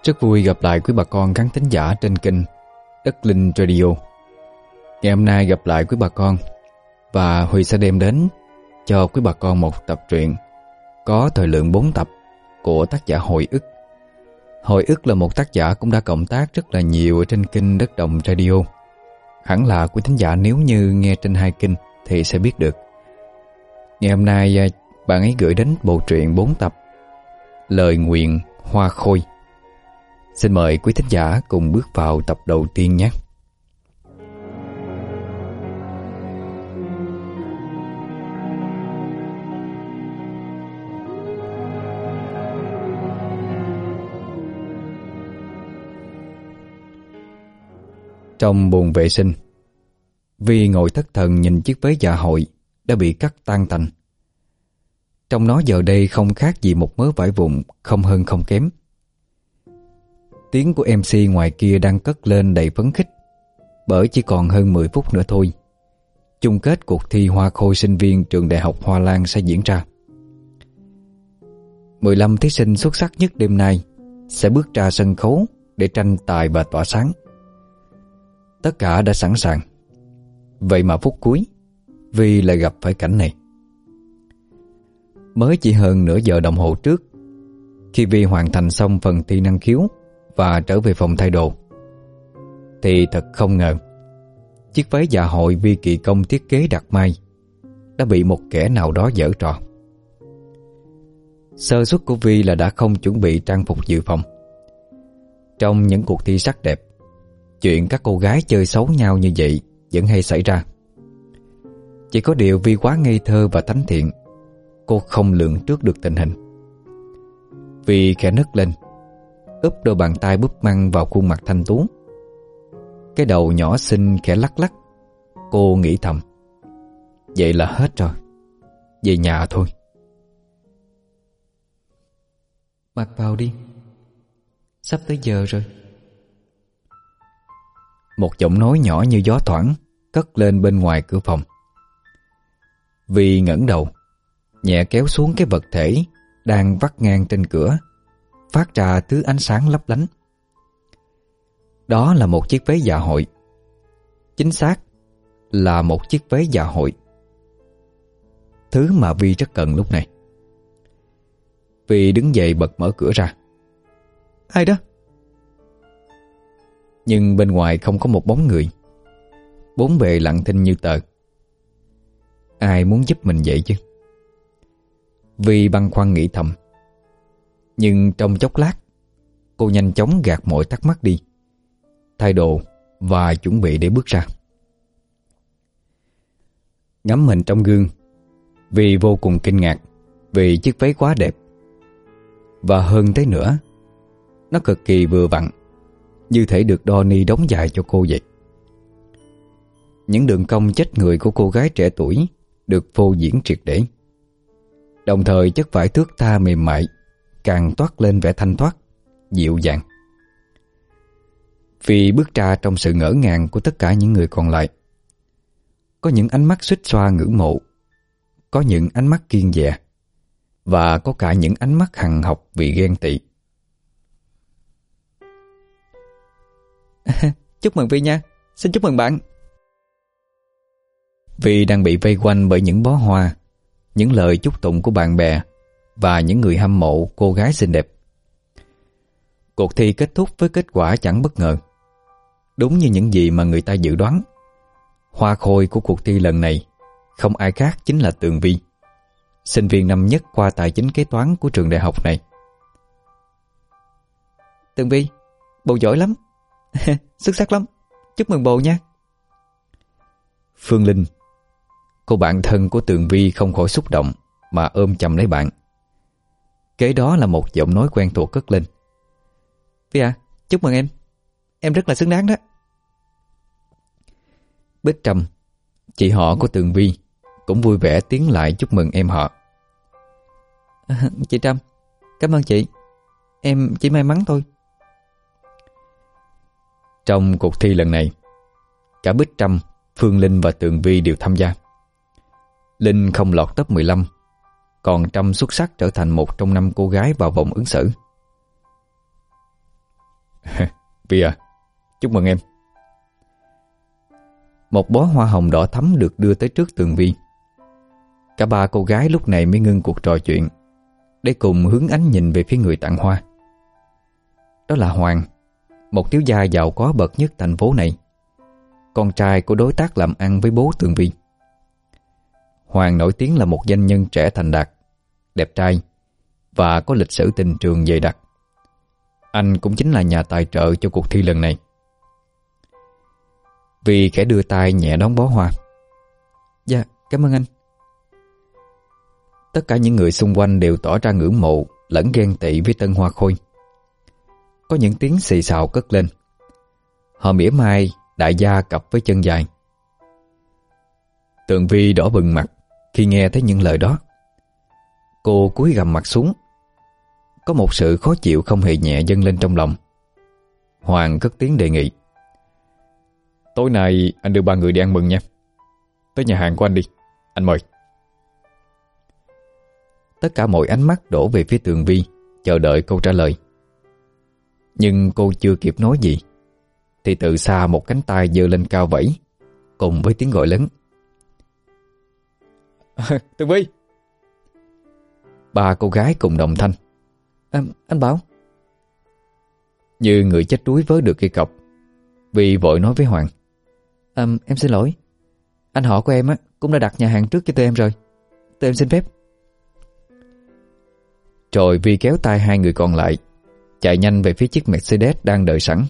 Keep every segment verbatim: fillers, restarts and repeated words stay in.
Rất vui gặp lại quý bà con khán thính giả trên kênh Đất Linh Radio. Ngày hôm nay gặp lại quý bà con, và Huy sẽ đem đến cho quý bà con một tập truyện có thời lượng bốn tập của tác giả Hồi Ức. Hồi Ức là một tác giả cũng đã cộng tác rất là nhiều ở trên kênh Đất Đồng Radio. Hẳn là quý thính giả nếu như nghe trên hai kênh thì sẽ biết được. Ngày hôm nay bạn ấy gửi đến bộ truyện bốn tập Lời Nguyện Hoa Khôi. Xin mời quý thính giả cùng bước vào tập đầu tiên nhé. Trong bồn vệ sinh, Vi ngồi thất thần nhìn chiếc váy dạ hội đã bị cắt tan tành. Trong nó giờ đây không khác gì một mớ vải vụn, không hơn không kém. Tiếng của em xê ngoài kia đang cất lên đầy phấn khích, bởi chỉ còn hơn mười phút nữa thôi, chung kết cuộc thi Hoa Khôi sinh viên trường Đại học Hoa Lan sẽ diễn ra. mười lăm thí sinh xuất sắc nhất đêm nay sẽ bước ra sân khấu để tranh tài và tỏa sáng. Tất cả đã sẵn sàng. Vậy mà phút cuối, Vi lại gặp phải cảnh này. Mới chỉ hơn nửa giờ đồng hồ trước, khi Vi hoàn thành xong phần thi năng khiếu và trở về phòng thay đồ, thì thật không ngờ, chiếc váy dạ hội Vi kỳ công thiết kế đặt may đã bị một kẻ nào đó giở trò. Sơ suất của Vi là đã không chuẩn bị trang phục dự phòng. Trong những cuộc thi sắc đẹp, chuyện các cô gái chơi xấu nhau như vậy vẫn hay xảy ra. Chỉ có điều Vi quá ngây thơ và thánh thiện, cô không lường trước được tình hình. Vi khẽ nấc lên, úp đôi bàn tay búp măng vào khuôn mặt thanh tú. Cái đầu nhỏ xinh khẽ lắc lắc. Cô nghĩ thầm, vậy là hết rồi, về nhà thôi. Mặc vào đi, sắp tới giờ rồi. Một giọng nói nhỏ như gió thoảng cất lên bên ngoài cửa phòng. Vi ngẩng đầu, nhẹ kéo xuống cái vật thể đang vắt ngang trên cửa, phát ra thứ ánh sáng lấp lánh. Đó là một chiếc váy dạ hội. Chính xác là một chiếc váy dạ hội, thứ mà Vi rất cần lúc này. Vi đứng dậy bật mở cửa ra. Ai đó? Nhưng bên ngoài không có một bóng người. Bốn bề lặng thinh như tờ. Ai muốn giúp mình vậy chứ? Vi băn khoăn nghĩ thầm. Nhưng trong chốc lát, cô nhanh chóng gạt mọi thắc mắc đi, thay đồ và chuẩn bị để bước ra. Ngắm mình trong gương, Vi vô cùng kinh ngạc vì chiếc váy quá đẹp. Và hơn thế nữa, nó cực kỳ vừa vặn, như thể được đo ni đóng dài cho cô vậy. Những đường cong chết người của cô gái trẻ tuổi được phô diễn triệt để. Đồng thời chất vải thướt tha mềm mại càng toát lên vẻ thanh thoát, dịu dàng. Vì bước ra trong sự ngỡ ngàng của tất cả những người còn lại. Có những ánh mắt xuýt xoa ngưỡng mộ, có những ánh mắt kiêng dè, và có cả những ánh mắt hằn học vì ghen tị. Chúc mừng Vi nha, xin chúc mừng bạn. Vi đang bị vây quanh bởi những bó hoa, những lời chúc tụng của bạn bè và những người hâm mộ cô gái xinh đẹp. Cuộc thi kết thúc với kết quả chẳng bất ngờ. Đúng như những gì mà người ta dự đoán, hoa khôi của cuộc thi lần này không ai khác chính là Tường Vi, sinh viên năm nhất khoa tài chính kế toán của trường đại học này. Tường Vi, bồ giỏi lắm. Xuất sắc lắm, chúc mừng bồ nha. Phương Linh, cô bạn thân của Tường Vi, không khỏi xúc động mà ôm chầm lấy bạn. Kế đó là một giọng nói quen thuộc cất lên. Vi à, chúc mừng em. Em rất là xứng đáng đó. Bích Trâm, chị họ của Tường Vi, cũng vui vẻ tiến lại chúc mừng em họ. À, chị Trâm, cảm ơn chị. Em chỉ may mắn thôi. Trong cuộc thi lần này, cả Bích Trâm, Phương Linh và Tường Vi đều tham gia. Linh không lọt top mười lăm, còn Trâm xuất sắc trở thành một trong năm cô gái vào vòng ứng xử. Vi à, chúc mừng em. Một bó hoa hồng đỏ thắm được đưa tới trước Tường Vi. Cả ba cô gái lúc này mới ngưng cuộc trò chuyện để cùng hướng ánh nhìn về phía người tặng hoa. Đó là Hoàng, một thiếu gia giàu có bậc nhất thành phố này, con trai của đối tác làm ăn với bố Tường Vi. Hoàng nổi tiếng là một doanh nhân trẻ thành đạt, đẹp trai và có lịch sử tình trường dày đặc. Anh cũng chính là nhà tài trợ cho cuộc thi lần này. Vi khẽ đưa tay nhẹ đón bó hoa. Dạ, cảm ơn anh. Tất cả những người xung quanh đều tỏ ra ngưỡng mộ lẫn ghen tị với Tân Hoa Khôi. Có những tiếng xì xào cất lên. Họ mỉa mai đại gia cặp với chân dài. Tường Vi đỏ bừng mặt khi nghe thấy những lời đó. Cô cúi gằm mặt xuống. Có một sự khó chịu không hề nhẹ dâng lên trong lòng. Hoàng cất tiếng đề nghị. Tối nay anh đưa ba người đi ăn mừng nha. Tới nhà hàng của anh đi, anh mời. Tất cả mọi ánh mắt đổ về phía Tường Vi, chờ đợi câu trả lời. Nhưng cô chưa kịp nói gì thì từ xa một cánh tay giơ lên cao vẫy, cùng với tiếng gọi lớn. Tường Vi! Ba cô gái cùng đồng thanh. À, anh Bảo. Như người chết đuối vớ được cây cọc, Vi vội nói với Hoàng. À, em xin lỗi, anh họ của em á cũng đã đặt nhà hàng trước cho tụi em rồi. Tụi em xin phép. Rồi Vi kéo tay hai người còn lại, chạy nhanh về phía chiếc Mercedes đang đợi sẵn.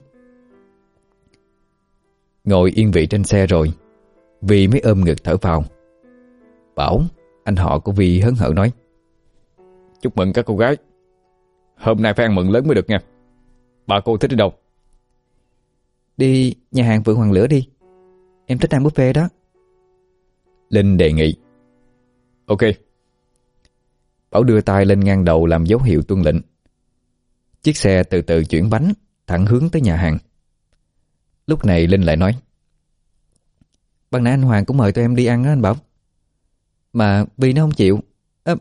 Ngồi yên vị trên xe rồi, Vi mới ôm ngực thở phào. Bảo, anh họ của Vi hớn hở nói. Chúc mừng các cô gái. Hôm nay phải ăn mừng lớn mới được nha. Bà cô thích đi đâu? Đi nhà hàng Vượng Hoàng Lửa đi. Em thích ăn buffet đó. Linh đề nghị. Ok. Bảo đưa tay lên ngang đầu làm dấu hiệu tuân lệnh. Chiếc xe từ từ chuyển bánh thẳng hướng tới nhà hàng. Lúc này Linh lại nói. Ban nãy anh Hoàng cũng mời tụi em đi ăn đó anh Bảo. Mà Vi nó không chịu. à...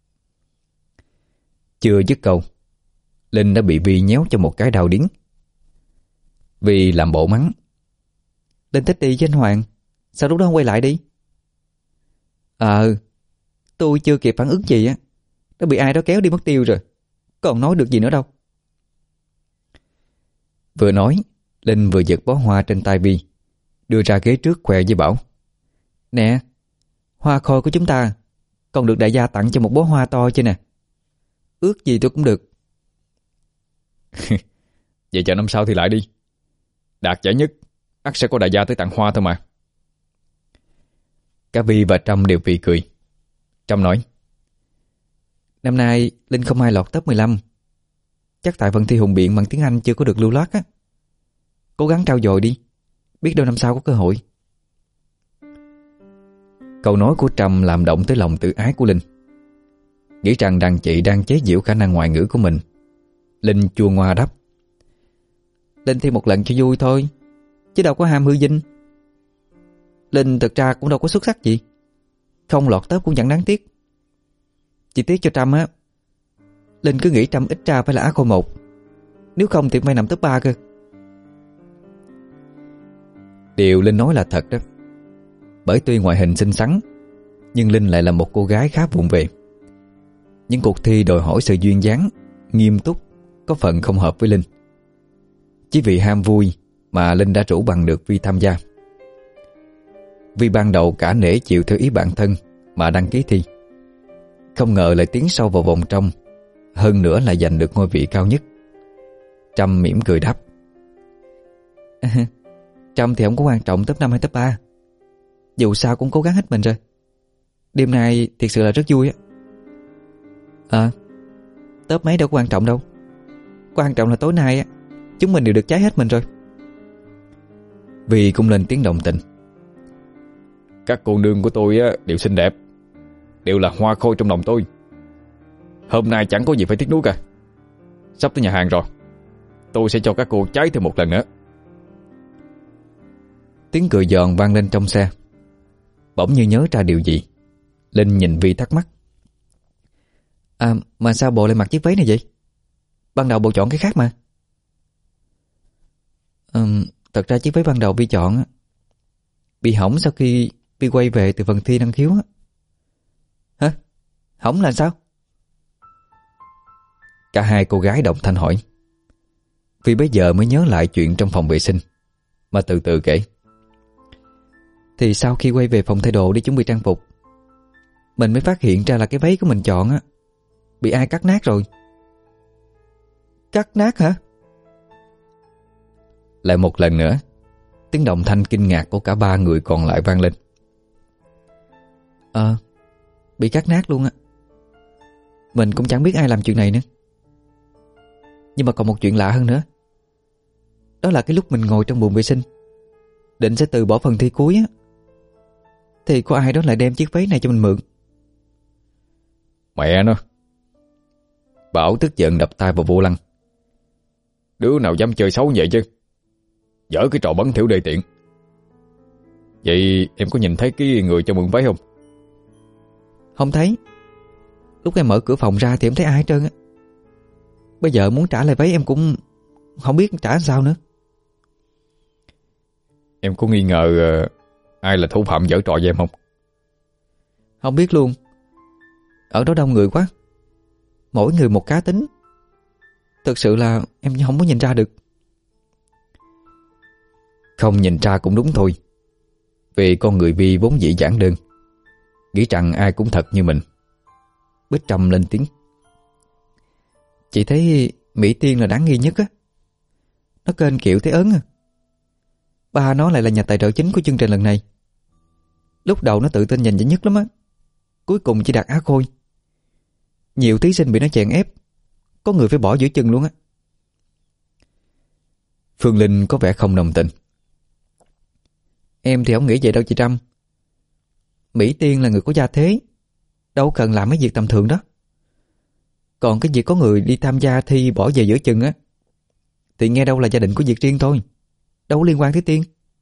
Chưa dứt câu, Linh đã bị Vi nhéo cho một cái đau điếng. Vi làm bộ mắng. Linh thích đi với anh Hoàng, sao lúc đó không quay lại đi? Ờ Tôi chưa kịp phản ứng gì á, đã bị ai đó kéo đi mất tiêu rồi, còn nói được gì nữa đâu. Vừa nói, Linh vừa giật bó hoa trên tay Vi, đưa ra ghế trước khoe với Bảo. Nè, hoa khôi của chúng ta còn được đại gia tặng cho một bó hoa to chứ nè. Ước gì tôi cũng được. Vậy chờ năm sau thì lại đi. Đạt giải nhất ắt sẽ có đại gia tới tặng hoa thôi mà. Cả Vi và Trâm đều phì cười. Trâm nói. Năm nay Linh không ai lọt top mười lăm. Chắc tại phần thi hùng biện bằng tiếng Anh chưa có được lưu loát á. Cố gắng trau dồi đi, biết đâu năm sau có cơ hội. Câu nói của Trâm làm động tới lòng tự ái của Linh. Nghĩ rằng đàn chị đang chế giễu khả năng ngoại ngữ của mình, Linh chua ngoa đáp. Linh thi một lần cho vui thôi, chứ đâu có ham hư vinh. Linh thực ra cũng đâu có xuất sắc gì, không lọt top cũng chẳng đáng tiếc. Chỉ tiếc cho Trâm á, Linh cứ nghĩ Trâm ít ra phải là á khôi một, nếu không thì phải nằm top ba cơ. Điều Linh nói là thật đó. Bởi tuy ngoại hình xinh xắn, nhưng Linh lại là một cô gái khá vụng về. Những cuộc thi đòi hỏi sự duyên dáng, nghiêm túc, có phần không hợp với Linh. Chỉ vì ham vui mà Linh đã rủ bằng được Vi tham gia. Vi ban đầu cả nể chịu theo ý bản thân mà đăng ký thi. Không ngờ lại tiến sâu vào vòng trong, hơn nữa là giành được ngôi vị cao nhất. Trâm mỉm cười đáp. À, Trâm thì không có quan trọng top năm hay top ba, dù sao cũng cố gắng hết mình rồi. Đêm nay thiệt sự là rất vui á. À, top mấy đâu có quan trọng đâu. Quan trọng là tối nay á, chúng mình đều được cháy hết mình rồi. Vi cũng lên tiếng đồng tình. Các cô nương của tôi á, đều xinh đẹp, đều là hoa khôi trong lòng tôi. Hôm nay chẳng có gì phải tiếc nuối cả. Sắp tới nhà hàng rồi, tôi sẽ cho các cô cháy thêm một lần nữa. Tiếng cười giòn vang lên trong xe. Bỗng như nhớ ra điều gì, Linh nhìn Vi thắc mắc. À, mà sao bộ lại mặc chiếc váy này vậy? Ban đầu bộ chọn cái khác mà. Ừm, Thật ra chiếc váy ban đầu Vi chọn á, bị hỏng sau khi Vi quay về từ phần thi năng khiếu á. Hả? Hỏng là sao? Cả hai cô gái đồng thanh hỏi. Vi bấy giờ mới nhớ lại chuyện trong phòng vệ sinh, mà từ từ kể. Thì sau khi quay về phòng thay đồ đi chuẩn bị trang phục, mình mới phát hiện ra là cái váy của mình chọn á bị ai cắt nát rồi. Cắt nát hả? Lại một lần nữa, tiếng đồng thanh kinh ngạc của cả ba người còn lại vang lên. Ờ, bị cắt nát luôn á. Mình cũng chẳng biết ai làm chuyện này nữa. Nhưng mà còn một chuyện lạ hơn nữa. Đó là cái lúc mình ngồi trong buồng vệ sinh, định sẽ từ bỏ phần thi cuối á, thì có ai đó lại đem chiếc váy này cho mình mượn. Mẹ nó! Bảo tức giận đập tay vào vô lăng. Đứa nào dám chơi xấu vậy chứ? Dở cái trò bẩn thỉu đề tiện. Vậy em có nhìn thấy cái người cho mượn váy không? Không thấy. Lúc em mở cửa phòng ra thì em thấy ai hết trơn á. Bây giờ muốn trả lại váy em cũng không biết trả sao nữa. Em có nghi ngờ uh, ai là thủ phạm giở trò với em không? Không biết luôn. Ở đó đông người quá, mỗi người một cá tính. Thực sự là em không có nhìn ra được. Không nhìn ra cũng đúng thôi. Vì con người Vi vốn dĩ giản đơn, nghĩ rằng ai cũng thật như mình. Bích Trâm lên tiếng. Chị thấy Mỹ Tiên là đáng nghi nhất á. Nó kênh kiệu thế ớn à. Ba nó lại là nhà tài trợ chính của chương trình lần này. Lúc đầu nó tự tin giành giải nhất lắm á, cuối cùng chỉ đạt á khôi. Nhiều thí sinh bị nó chèn ép, có người phải bỏ giữa chừng luôn á. Phương Linh có vẻ không đồng tình. Em thì không nghĩ vậy đâu chị Trâm. Mỹ Tiên là người có gia thế, đâu cần làm mấy việc tầm thường đó. Còn cái việc có người đi tham gia thi bỏ về giữa chừng á, thì nghe đâu là gia đình của việc riêng thôi, đâu có liên quan tới Tiên.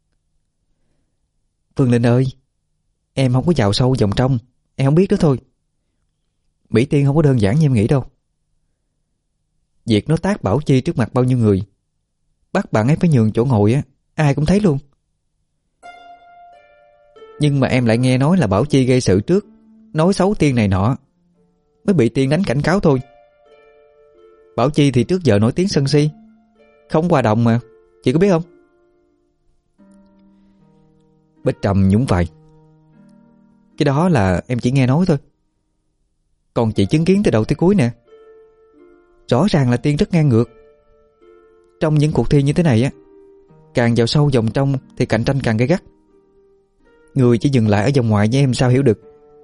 Phương Linh ơi, em không có vào sâu vòng trong, em không biết đó thôi. Mỹ Tiên không có đơn giản như em nghĩ đâu. Việc nó tác Bảo Chi trước mặt bao nhiêu người, bắt bạn ấy phải nhường chỗ ngồi á, ai cũng thấy luôn. Nhưng mà em lại nghe nói là Bảo Chi gây sự trước, nói xấu Tiên này nọ, mới bị Tiên đánh cảnh cáo thôi. Bảo Chi thì trước giờ nổi tiếng sân si, không hòa đồng mà, chị có biết không? Bích Trâm nhún vai. Cái đó là em chỉ nghe nói thôi, còn chị chứng kiến từ đầu tới cuối nè. Rõ ràng là Tiên rất ngang ngược. Trong những cuộc thi như thế này á, càng vào sâu vòng trong thì cạnh tranh càng gay gắt. Người chỉ dừng lại ở vòng ngoài như em sao hiểu được.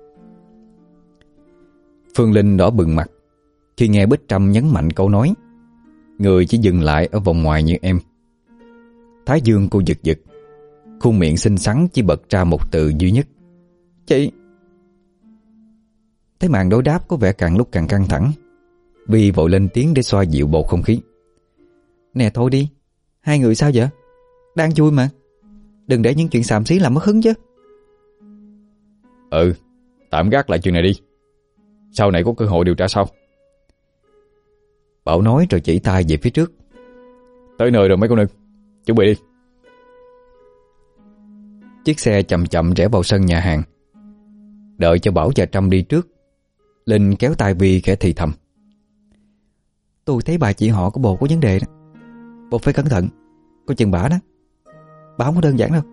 Phương Linh đỏ bừng mặt khi nghe Bích Trâm nhấn mạnh câu nói người chỉ dừng lại ở vòng ngoài như em. Thái dương cô giật giật, khuôn miệng xinh xắn chỉ bật ra một từ duy nhất: chị. Thấy màn đối đáp có vẻ càng lúc càng căng thẳng, Vi vội lên tiếng để xoa dịu bầu không khí. Nè thôi đi, hai người sao vậy? Đang vui mà, đừng để những chuyện xàm xí làm mất hứng chứ. Ừ, tạm gác lại chuyện này đi, sau này có cơ hội điều tra sau. Bảo nói rồi chỉ tay về phía trước. Tới nơi rồi mấy cô nương, chuẩn bị đi. Chiếc xe chậm chậm rẽ vào sân nhà hàng. Đợi cho Bảo và Trâm đi trước, Linh kéo tay Vi khẽ thì thầm: Tôi thấy bà chị họ của bồ có vấn đề đó, bồ phải cẩn thận, coi chừng bả đó. Bà không có đơn giản đâu.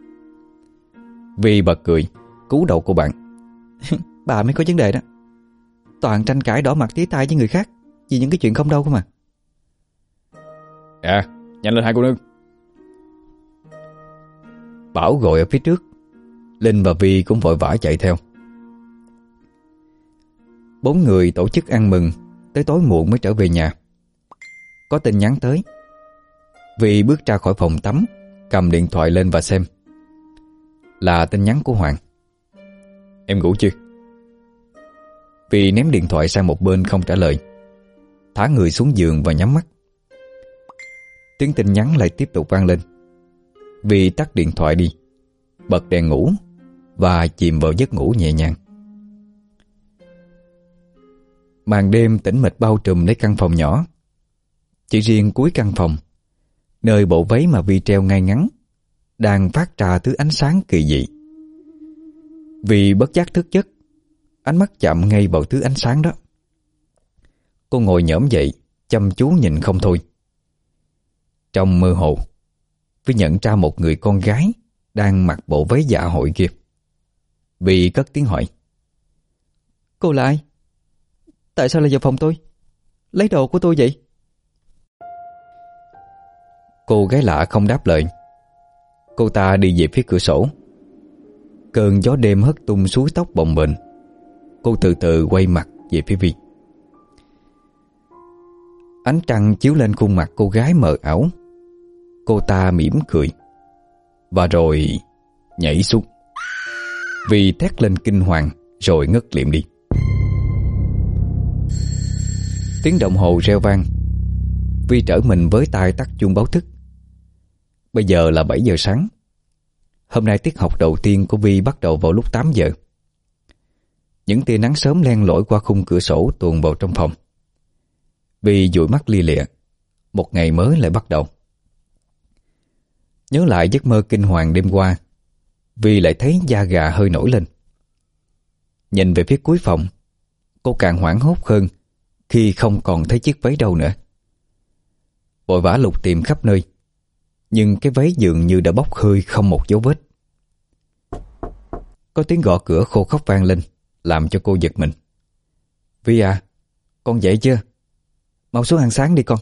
Vi bật cười, cứu đầu cô bạn. Bà mới có vấn đề đó. Toàn tranh cãi đỏ mặt tía tai với người khác vì những cái chuyện không đâu cơ mà. À, nhanh lên hai cô nương. Bảo gọi ở phía trước. Linh và Vi cũng vội vã chạy theo. Bốn người tổ chức ăn mừng tới tối muộn mới trở về nhà. Có tin nhắn tới. Vi bước ra khỏi phòng tắm, cầm điện thoại lên và xem. Là tin nhắn của Hoàng. Em ngủ chưa? Vi ném điện thoại sang một bên không trả lời, thả người xuống giường và nhắm mắt. Tiếng tin nhắn lại tiếp tục vang lên. Vi tắt điện thoại đi, bật đèn ngủ và chìm vào giấc ngủ nhẹ nhàng. Màn đêm tĩnh mịch bao trùm lấy căn phòng nhỏ. Chỉ riêng cuối căn phòng, nơi bộ váy mà Vi treo ngay ngắn đang phát ra thứ ánh sáng kỳ dị. Vì bất giác thức giấc, ánh mắt chạm ngay vào thứ ánh sáng đó. Cô ngồi nhổm dậy, chăm chú nhìn không thôi. Trong mơ hồ, Vi nhận ra một người con gái đang mặc bộ váy dạ hội kia. Vi cất tiếng hỏi: "Cô là ai? Tại sao lại vào phòng tôi? Lấy đồ của tôi vậy?" Cô gái lạ không đáp lời. Cô ta đi về phía cửa sổ. Cơn gió đêm hất tung suối tóc bồng bềnh. Cô từ từ quay mặt về phía Vi. Ánh trăng chiếu lên khuôn mặt cô gái mờ ảo. Cô ta mỉm cười và rồi nhảy xuống. Vi thét lên kinh hoàng rồi ngất liệm đi. Tiếng đồng hồ reo vang. Vi trở mình với tay tắt chuông báo thức. Bây giờ là bảy giờ sáng. Hôm nay tiết học đầu tiên của Vi bắt đầu vào lúc tám giờ. Những tia nắng sớm len lỏi qua khung cửa sổ tuồn vào trong phòng. Vi dụi mắt lia lịa. Một ngày mới lại bắt đầu. Nhớ lại giấc mơ kinh hoàng đêm qua, Vi lại thấy da gà hơi nổi lên. Nhìn về phía cuối phòng, cô càng hoảng hốt hơn khi không còn thấy chiếc váy đâu nữa. Vội vã lục tìm khắp nơi, nhưng cái váy dường như đã bốc hơi không một dấu vết. Có tiếng gõ cửa khô khóc vang lên, làm cho cô giật mình. "Vi à, con dậy chưa? Mau xuống ăn sáng đi con."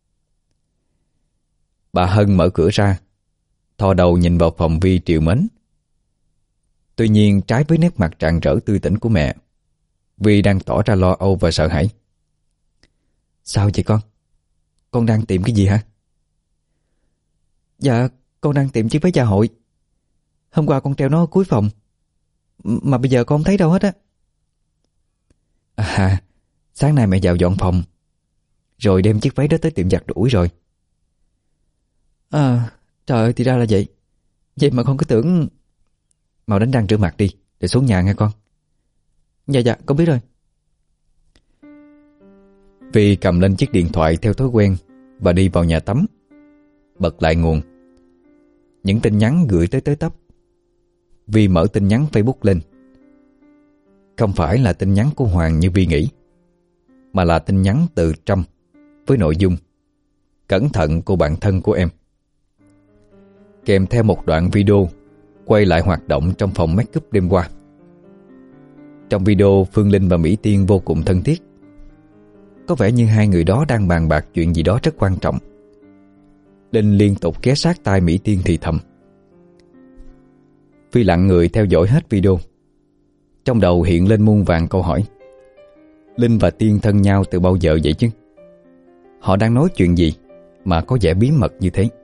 Bà Hân mở cửa ra, thò đầu nhìn vào phòng Vi trìu mến. Tuy nhiên trái với nét mặt rạng rỡ tươi tỉnh của mẹ, Vi đang tỏ ra lo âu và sợ hãi. "Sao vậy con? Con đang tìm cái gì hả?" "Dạ, con đang tìm chiếc váy dạ hội. Hôm qua con treo nó ở cuối phòng, mà bây giờ con không thấy đâu hết á." "À, sáng nay mẹ vào dọn phòng, rồi đem chiếc váy đó tới tiệm giặt ủi rồi." "À, trời ơi, thì ra là vậy. Vậy mà con cứ tưởng..." "Mau đánh răng rửa mặt đi, để xuống nhà nghe con." "Dạ dạ, con biết rồi." Vi cầm lên chiếc điện thoại theo thói quen và đi vào nhà tắm. Bật lại nguồn. Những tin nhắn gửi tới tới tấp. Vi mở tin nhắn Facebook lên. Không phải là tin nhắn của Hoàng như Vi nghĩ, mà là tin nhắn từ Trâm với nội dung: "Cẩn thận cô bạn thân của em." Kèm theo một đoạn video quay lại hoạt động trong phòng make up đêm qua. Trong video, Phương Linh và Mỹ Tiên vô cùng thân thiết. Có vẻ như hai người đó đang bàn bạc chuyện gì đó rất quan trọng. Linh liên tục ghé sát tai Mỹ Tiên thì thầm. Vi lặng người theo dõi hết video. Trong đầu hiện lên muôn vàn câu hỏi. Linh và Tiên thân nhau từ bao giờ vậy chứ? Họ đang nói chuyện gì mà có vẻ bí mật như thế?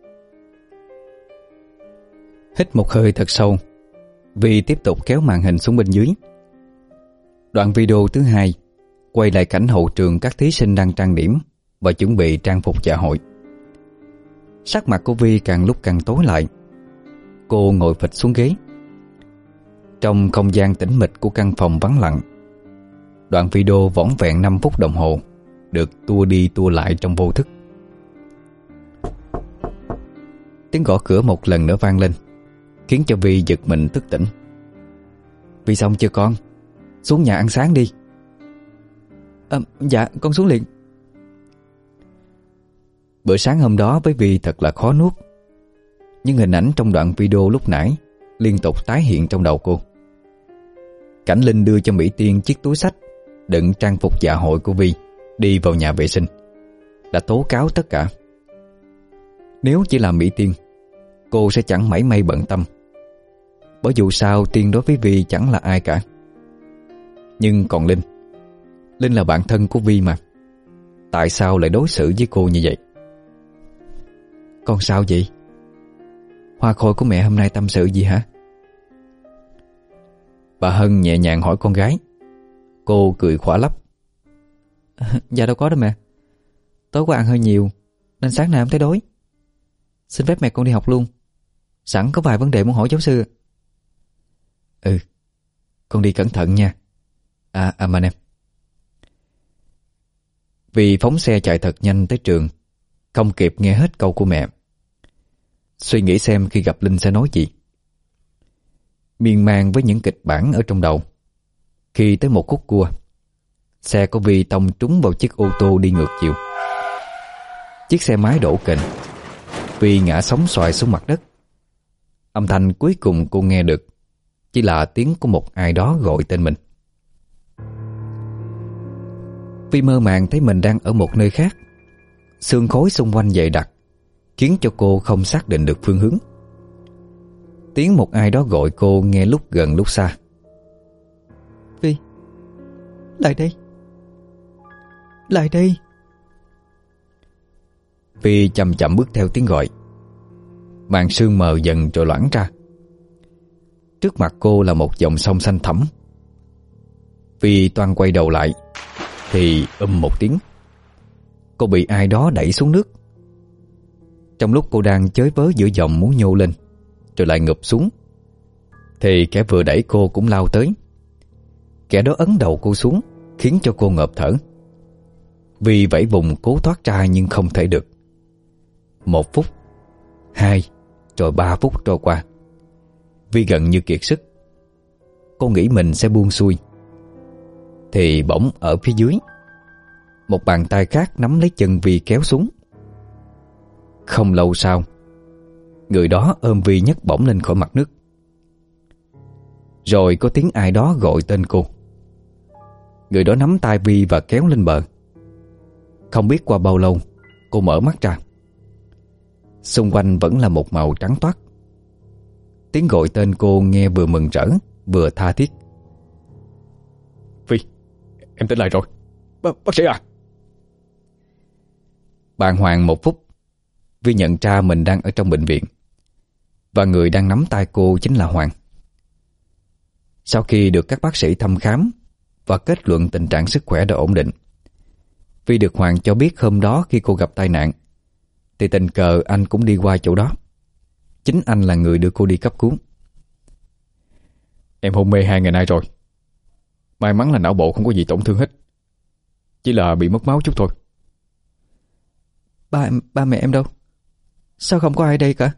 Hít một hơi thật sâu, Vi tiếp tục kéo màn hình xuống bên dưới. Đoạn video thứ hai quay lại cảnh hậu trường các thí sinh đang trang điểm và chuẩn bị trang phục dạ hội. Sắc mặt của Vi càng lúc càng tối lại. Cô ngồi phịch xuống ghế. Trong không gian tĩnh mịch của căn phòng vắng lặng, đoạn video vỏn vẹn năm phút đồng hồ được tua đi tua lại trong vô thức. Tiếng gõ cửa một lần nữa vang lên, khiến cho Vi giật mình thức tỉnh. "Vi xong chưa con? Xuống nhà ăn sáng đi." À, "Dạ con xuống liền." Bữa sáng hôm đó với Vi thật là khó nuốt. Nhưng hình ảnh trong đoạn video lúc nãy liên tục tái hiện trong đầu cô. Cảnh Linh đưa cho Mỹ Tiên chiếc túi xách đựng trang phục dạ hội của Vi đi vào nhà vệ sinh, đã tố cáo tất cả. Nếu chỉ là Mỹ Tiên, cô sẽ chẳng mảy may bận tâm, bởi dù sao Tiên đối với Vi chẳng là ai cả. Nhưng còn Linh, Linh là bạn thân của Vi mà, tại sao lại đối xử với cô như vậy? "Con sao vậy? Hoa khôi của mẹ hôm nay tâm sự gì hả?" Bà Hân nhẹ nhàng hỏi con gái. Cô cười khỏa lấp. "Dạ đâu có đâu mẹ. Tối qua ăn hơi nhiều nên sáng nay không thấy đói. Xin phép mẹ con đi học luôn. Sẵn có vài vấn đề muốn hỏi giáo sư." "Ừ, con đi cẩn thận nha." À, amen em." Vì phóng xe chạy thật nhanh tới trường, không kịp nghe hết câu của mẹ. Suy nghĩ xem khi gặp Linh sẽ nói gì. Miên man với những kịch bản ở trong đầu. Khi tới một khúc cua, xe của Vi tông trúng vào chiếc ô tô đi ngược chiều. Chiếc xe máy đổ kềnh, Vi ngã sóng xoài xuống mặt đất. Âm thanh cuối cùng cô nghe được chỉ là tiếng của một ai đó gọi tên mình. Vi mơ màng thấy mình đang ở một nơi khác. Sương khói xung quanh dày đặc khiến cho cô không xác định được phương hướng. Tiếng một ai đó gọi cô nghe lúc gần lúc xa. Vi, lại đây, lại đây. Vi chậm chậm bước theo tiếng gọi. Màn sương mờ dần rồi loãng ra. Trước mặt cô là một dòng sông xanh thẳm. Vi toan quay đầu lại thì um một tiếng, cô bị ai đó đẩy xuống nước. Trong lúc cô đang chới với giữa dòng muốn nhô lên rồi lại ngụp xuống, thì kẻ vừa đẩy cô cũng lao tới. Kẻ đó ấn đầu cô xuống khiến cho cô ngợp thở. Vi vẫy vùng cố thoát ra nhưng không thể được. Một phút, hai, rồi ba phút trôi qua. Vi gần như kiệt sức. Cô nghĩ mình sẽ buông xuôi, thì bỗng ở phía dưới, một bàn tay khác nắm lấy chân Vi kéo xuống. Không lâu sau, người đó ôm Vi nhấc bổng lên khỏi mặt nước. Rồi có tiếng ai đó gọi tên cô. Người đó nắm tay Vi và kéo lên bờ. Không biết qua bao lâu, cô mở mắt ra. Xung quanh vẫn là một màu trắng toát. Tiếng gọi tên cô nghe vừa mừng rỡ vừa tha thiết. Vi, em tỉnh lại rồi. B Bác sĩ à? Bàng hoàng một phút, Vi nhận ra mình đang ở trong bệnh viện, và người đang nắm tay cô chính là Hoàng. Sau khi được các bác sĩ thăm khám và kết luận tình trạng sức khỏe đã ổn định, Vi được Hoàng cho biết hôm đó khi cô gặp tai nạn thì tình cờ anh cũng đi qua chỗ đó. Chính anh là người đưa cô đi cấp cứu. Em hôn mê hai ngày nay rồi. May mắn là não bộ không có gì tổn thương hết, chỉ là bị mất máu chút thôi. Ba, ba mẹ em đâu? Sao không có ai đây cả?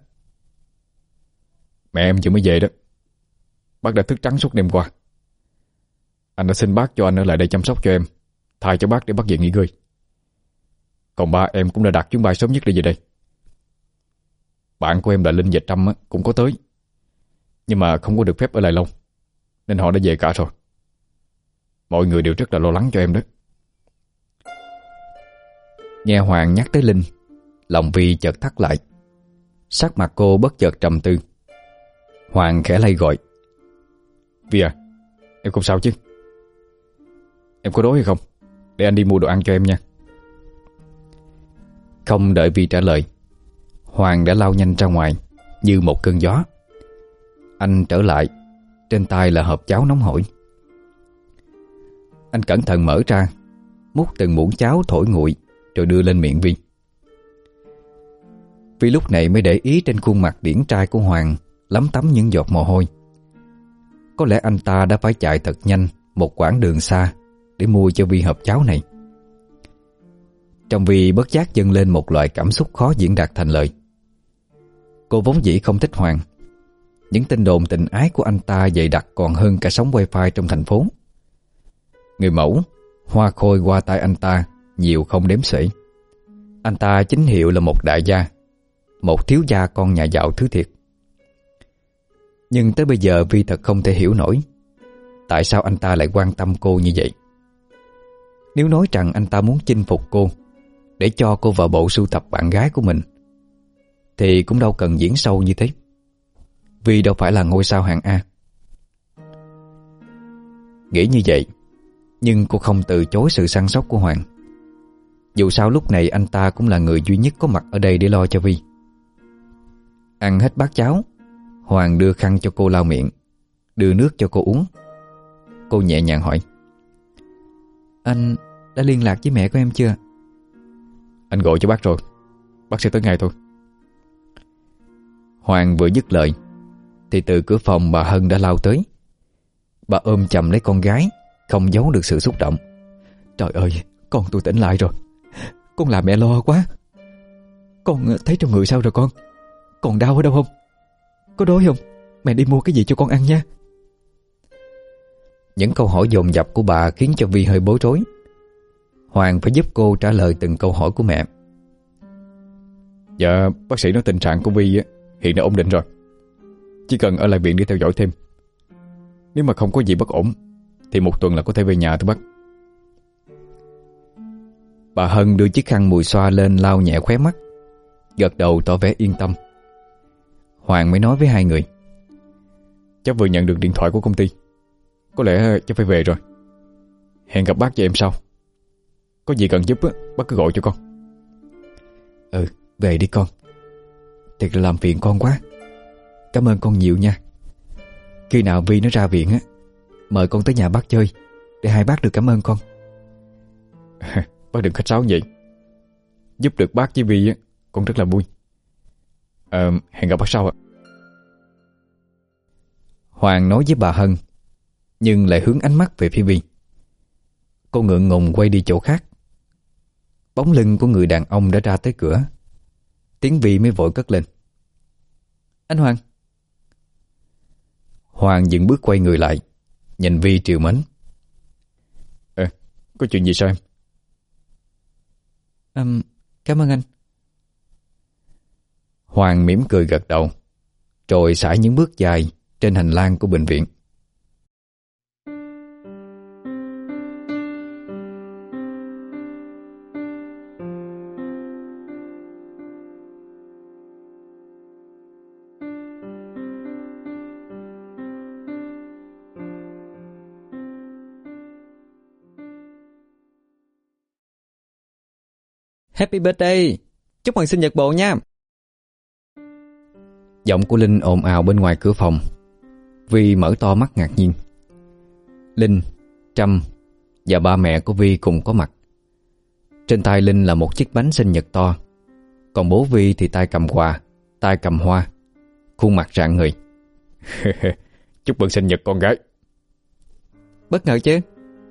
Mẹ em chưa mới về đó. Bác đã thức trắng suốt đêm qua. Anh đã xin bác cho anh ở lại đây chăm sóc cho em, thay cho bác để bác về nghỉ ngơi. Còn ba em cũng đã đặt chuyến bay sớm nhất để về đây. Bạn của em là Linh và Trâm cũng có tới, nhưng mà không có được phép ở lại lâu, nên họ đã về cả rồi. Mọi người đều rất là lo lắng cho em đó. Nghe Hoàng nhắc tới Linh, lòng Vi chợt thắt lại. Sắc mặt cô bất chợt trầm tư. Hoàng khẽ lay gọi. Vi à, em không sao chứ? Em có đói hay không? Để anh đi mua đồ ăn cho em nha. Không đợi Vi trả lời, Hoàng đã lao nhanh ra ngoài như một cơn gió. Anh trở lại, trên tay là hộp cháo nóng hổi. Anh cẩn thận mở ra, múc từng muỗng cháo thổi nguội rồi đưa lên miệng Vi. Vi lúc này mới để ý trên khuôn mặt điển trai của Hoàng lấm tấm những giọt mồ hôi. Có lẽ anh ta đã phải chạy thật nhanh một quãng đường xa để mua cho Vi hộp cháo này. Trong Vi bất giác dâng lên một loại cảm xúc khó diễn đạt thành lời. Cô vốn dĩ không thích Hoàng. Những tin đồn tình ái của anh ta dày đặc còn hơn cả sóng wifi trong thành phố. Người mẫu, hoa khôi qua tay anh ta nhiều không đếm xuể. Anh ta chính hiệu là một đại gia, một thiếu gia con nhà giàu thứ thiệt. Nhưng tới bây giờ Vi thật không thể hiểu nổi tại sao anh ta lại quan tâm cô như vậy. Nếu nói rằng anh ta muốn chinh phục cô để cho cô vào bộ sưu tập bạn gái của mình, thì cũng đâu cần diễn sâu như thế. Vi đâu phải là ngôi sao hạng A. Nghĩ như vậy, nhưng cô không từ chối sự săn sóc của Hoàng. Dù sao lúc này anh ta cũng là người duy nhất có mặt ở đây để lo cho Vi. Ăn hết bát cháo, Hoàng đưa khăn cho cô lau miệng, đưa nước cho cô uống. Cô nhẹ nhàng hỏi: Anh đã liên lạc với mẹ của em chưa? Anh gọi cho bác rồi, bác sẽ tới ngay thôi. Hoàng vừa dứt lời thì từ cửa phòng bà Hân đã lao tới. Bà ôm chầm lấy con gái, không giấu được sự xúc động. Trời ơi, con tôi tỉnh lại rồi. Con làm mẹ lo quá. Con thấy trong người sao rồi con? Còn đau ở đâu không? Có đói không? Mẹ đi mua cái gì cho con ăn nha. Những câu hỏi dồn dập của bà khiến cho Vi hơi bối rối. Hoàng phải giúp cô trả lời từng câu hỏi của mẹ. Dạ, bác sĩ nói tình trạng của Vi hiện đã ổn định rồi. Chỉ cần ở lại viện để theo dõi thêm. Nếu mà không có gì bất ổn thì một tuần là có thể về nhà thôi bác. Bà Hân đưa chiếc khăn mùi xoa lên lau nhẹ khóe mắt, gật đầu tỏ vẻ yên tâm. Hoàng mới nói với hai người. Cháu vừa nhận được điện thoại của công ty. Có lẽ cháu phải về rồi. Hẹn gặp bác và em sau. Có gì cần giúp bác cứ gọi cho con. Ừ, về đi con. Thiệt là làm phiền con quá. Cảm ơn con nhiều nha. Khi nào Vi nó ra viện á, mời con tới nhà bác chơi, để hai bác được cảm ơn con. Bác đừng khách sáo vậy. Giúp được bác với Vi á, con rất là vui. à, Hẹn gặp bác sau ạ. Hoàng nói với bà Hân, nhưng lại hướng ánh mắt về phía Vi. Cô ngượng ngùng quay đi chỗ khác. Bóng lưng của người đàn ông đã ra tới cửa. Tiếng Vi mới vội cất lên. Anh Hoàng. Hoàng dừng bước quay người lại, nhìn Vi trìu mến. à, Có chuyện gì sao em? Um, cảm ơn anh. Hoàng mỉm cười gật đầu, rồi sải những bước dài trên hành lang của bệnh viện. Happy birthday! Chúc mừng sinh nhật bộ nha! Giọng của Linh ồn ào bên ngoài cửa phòng. Vi mở to mắt ngạc nhiên. Linh, Trâm và ba mẹ của Vi cùng có mặt. Trên tay Linh là một chiếc bánh sinh nhật to, còn bố Vi thì tay cầm quà, tay cầm hoa, khuôn mặt rạng ngời. Chúc mừng sinh nhật con gái. Bất ngờ chứ?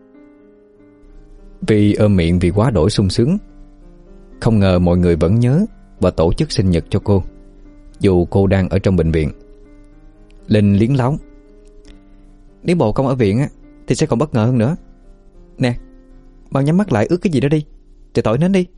Vi ôm miệng vì quá đổi sung sướng. Không ngờ mọi người vẫn nhớ và tổ chức sinh nhật cho cô, dù cô đang ở trong bệnh viện. Linh liến láo. Nếu bộ không ở viện á thì sẽ còn bất ngờ hơn nữa. Nè, bao nhắm mắt lại ướt cái gì đó đi, rồi tỏi nến đi.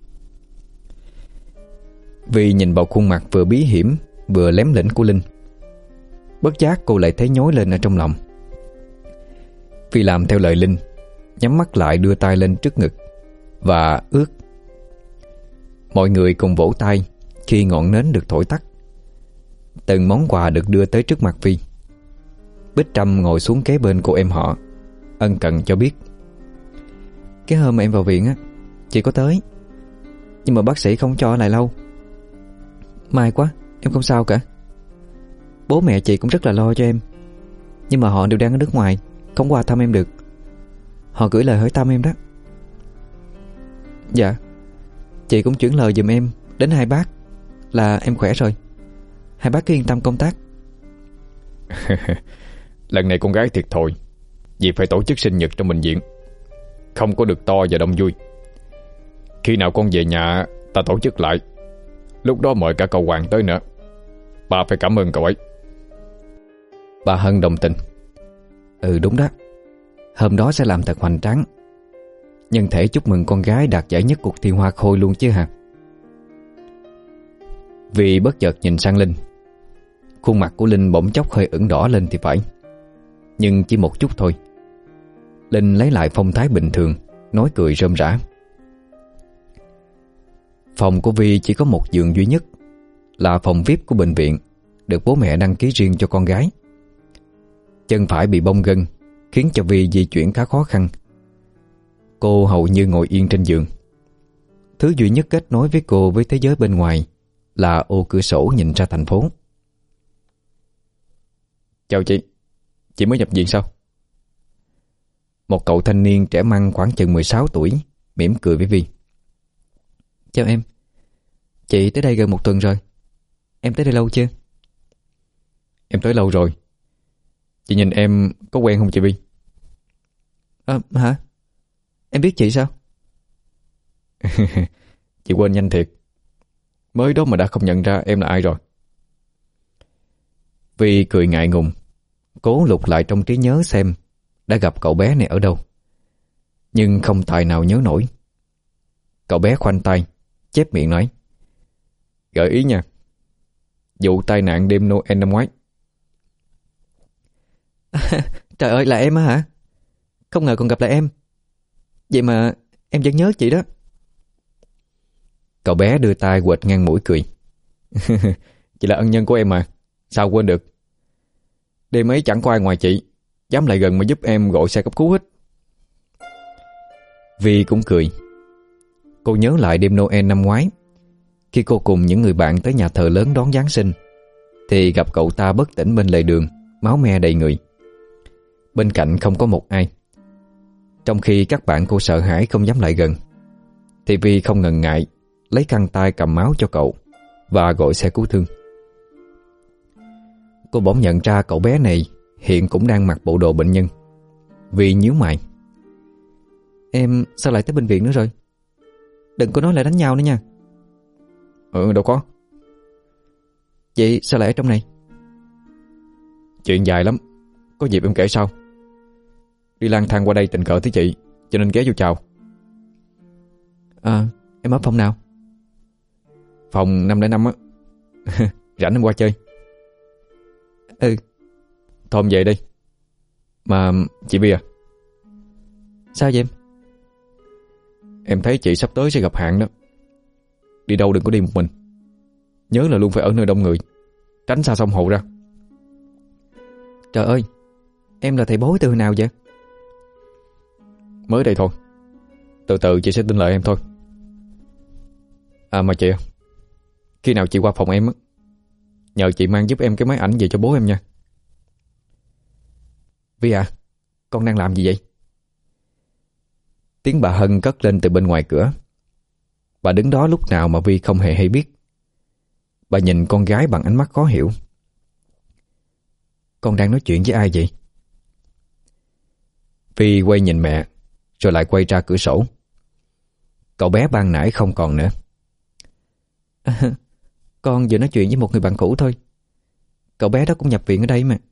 Vi nhìn vào khuôn mặt vừa bí hiểm vừa lém lỉnh của Linh. Bất giác cô lại thấy nhói lên ở trong lòng. Vi làm theo lời Linh, nhắm mắt lại đưa tay lên trước ngực và ướt. Mọi người cùng vỗ tay khi ngọn nến được thổi tắt. Từng món quà được đưa tới trước mặt Vi. Bích Trâm ngồi xuống kế bên cô em họ, ân cần cho biết. Cái hôm mà em vào viện á, chị có tới, nhưng mà bác sĩ không cho ở lại lâu. May quá, em không sao cả. Bố mẹ chị cũng rất là lo cho em, nhưng mà họ đều đang ở nước ngoài, không qua thăm em được. Họ gửi lời hỏi thăm em đó. Dạ, chị cũng chuyển lời giùm em đến hai bác là em khỏe rồi. Hai bác cứ yên tâm công tác. Lần này con gái thiệt thòi vì phải tổ chức sinh nhật trong bệnh viện, không có được to và đông vui. Khi nào con về nhà ta tổ chức lại, lúc đó mời cả cậu Hoàng tới nữa. Bà phải cảm ơn cậu ấy. Bà Hân đồng tình. Ừ đúng đó, hôm đó sẽ làm thật hoành tráng. Nhân thể chúc mừng con gái đạt giải nhất cuộc thi hoa khôi luôn chứ hả? Vì bất chợt nhìn sang Linh. Khuôn mặt của Linh bỗng chốc hơi ửng đỏ lên thì phải, nhưng chỉ một chút thôi. Linh lấy lại phong thái bình thường, nói cười rôm rã. Phòng của Vi chỉ có một giường duy nhất, là phòng vi ai pi của bệnh viện, được bố mẹ đăng ký riêng cho con gái. Chân phải bị bong gân, khiến cho Vi di chuyển khá khó khăn. Cô hầu như ngồi yên trên giường. Thứ duy nhất kết nối với cô với thế giới bên ngoài là ô cửa sổ nhìn ra thành phố. Chào chị, chị mới nhập viện sao? Một cậu thanh niên trẻ măng khoảng chừng mười sáu tuổi mỉm cười với Vi. Chào em, chị tới đây gần một tuần rồi. Em tới đây lâu chưa? Em tới lâu rồi. Chị nhìn em có quen không chị Vi? À, hả? Em biết chị sao? Chị quên nhanh thiệt. Mới đó mà đã không nhận ra em là ai rồi. Vi cười ngại ngùng, cố lục lại trong trí nhớ xem đã gặp cậu bé này ở đâu, nhưng không tài nào nhớ nổi. Cậu bé khoanh tay, chép miệng nói: Gợi ý nha, vụ tai nạn đêm Noel năm ngoái. Trời ơi, là em á hả? Không ngờ còn gặp lại em. Vậy mà em vẫn nhớ chị đó. Cậu bé đưa tay quệt ngang mũi cười. Chị là ân nhân của em mà, sao quên được. Đêm ấy chẳng có ai ngoài chị dám lại gần mà giúp em gọi xe cấp cứu hết. Vi cũng cười. Cô nhớ lại đêm Noel năm ngoái, khi cô cùng những người bạn tới nhà thờ lớn đón Giáng sinh, thì gặp cậu ta bất tỉnh bên lề đường, máu me đầy người. Bên cạnh không có một ai. Trong khi các bạn cô sợ hãi không dám lại gần, thì Vi không ngần ngại lấy khăn tay cầm máu cho cậu và gọi xe cứu thương. Cô bỗng nhận ra cậu bé này hiện cũng đang mặc bộ đồ bệnh nhân. Vi nhíu mày: Em sao lại tới bệnh viện nữa rồi? Đừng có nói lại đánh nhau nữa nha. Ừ, đâu có. Vậy sao lại ở trong này? Chuyện dài lắm, có dịp em kể sau. Đi lang thang qua đây tình cờ thấy chị, cho nên ghé vô chào. À, em ở phòng nào? Phòng năm không năm á. Rảnh em qua chơi. Ừ. Thôi em về đi. Mà chị Bia à, sao vậy em? Em thấy chị sắp tới sẽ gặp hạn đó. Đi đâu đừng có đi một mình. Nhớ là luôn phải ở nơi đông người, tránh xa sông hồ ra. Trời ơi, em là thầy bói từ hồi nào vậy? Mới đây thôi. Từ từ chị sẽ tin lời em thôi. À mà chị, khi nào chị qua phòng em á, nhờ chị mang giúp em cái máy ảnh về cho bố em nha. Vi à, con đang làm gì vậy? Tiếng bà Hân cất lên từ bên ngoài cửa. Bà đứng đó lúc nào mà Vi không hề hay biết. Bà nhìn con gái bằng ánh mắt khó hiểu. Con đang nói chuyện với ai vậy? Vi quay nhìn mẹ, rồi lại quay ra cửa sổ. Cậu bé ban nãy không còn nữa. À, con vừa nói chuyện với một người bạn cũ thôi. Cậu bé đó cũng nhập viện ở đây mà.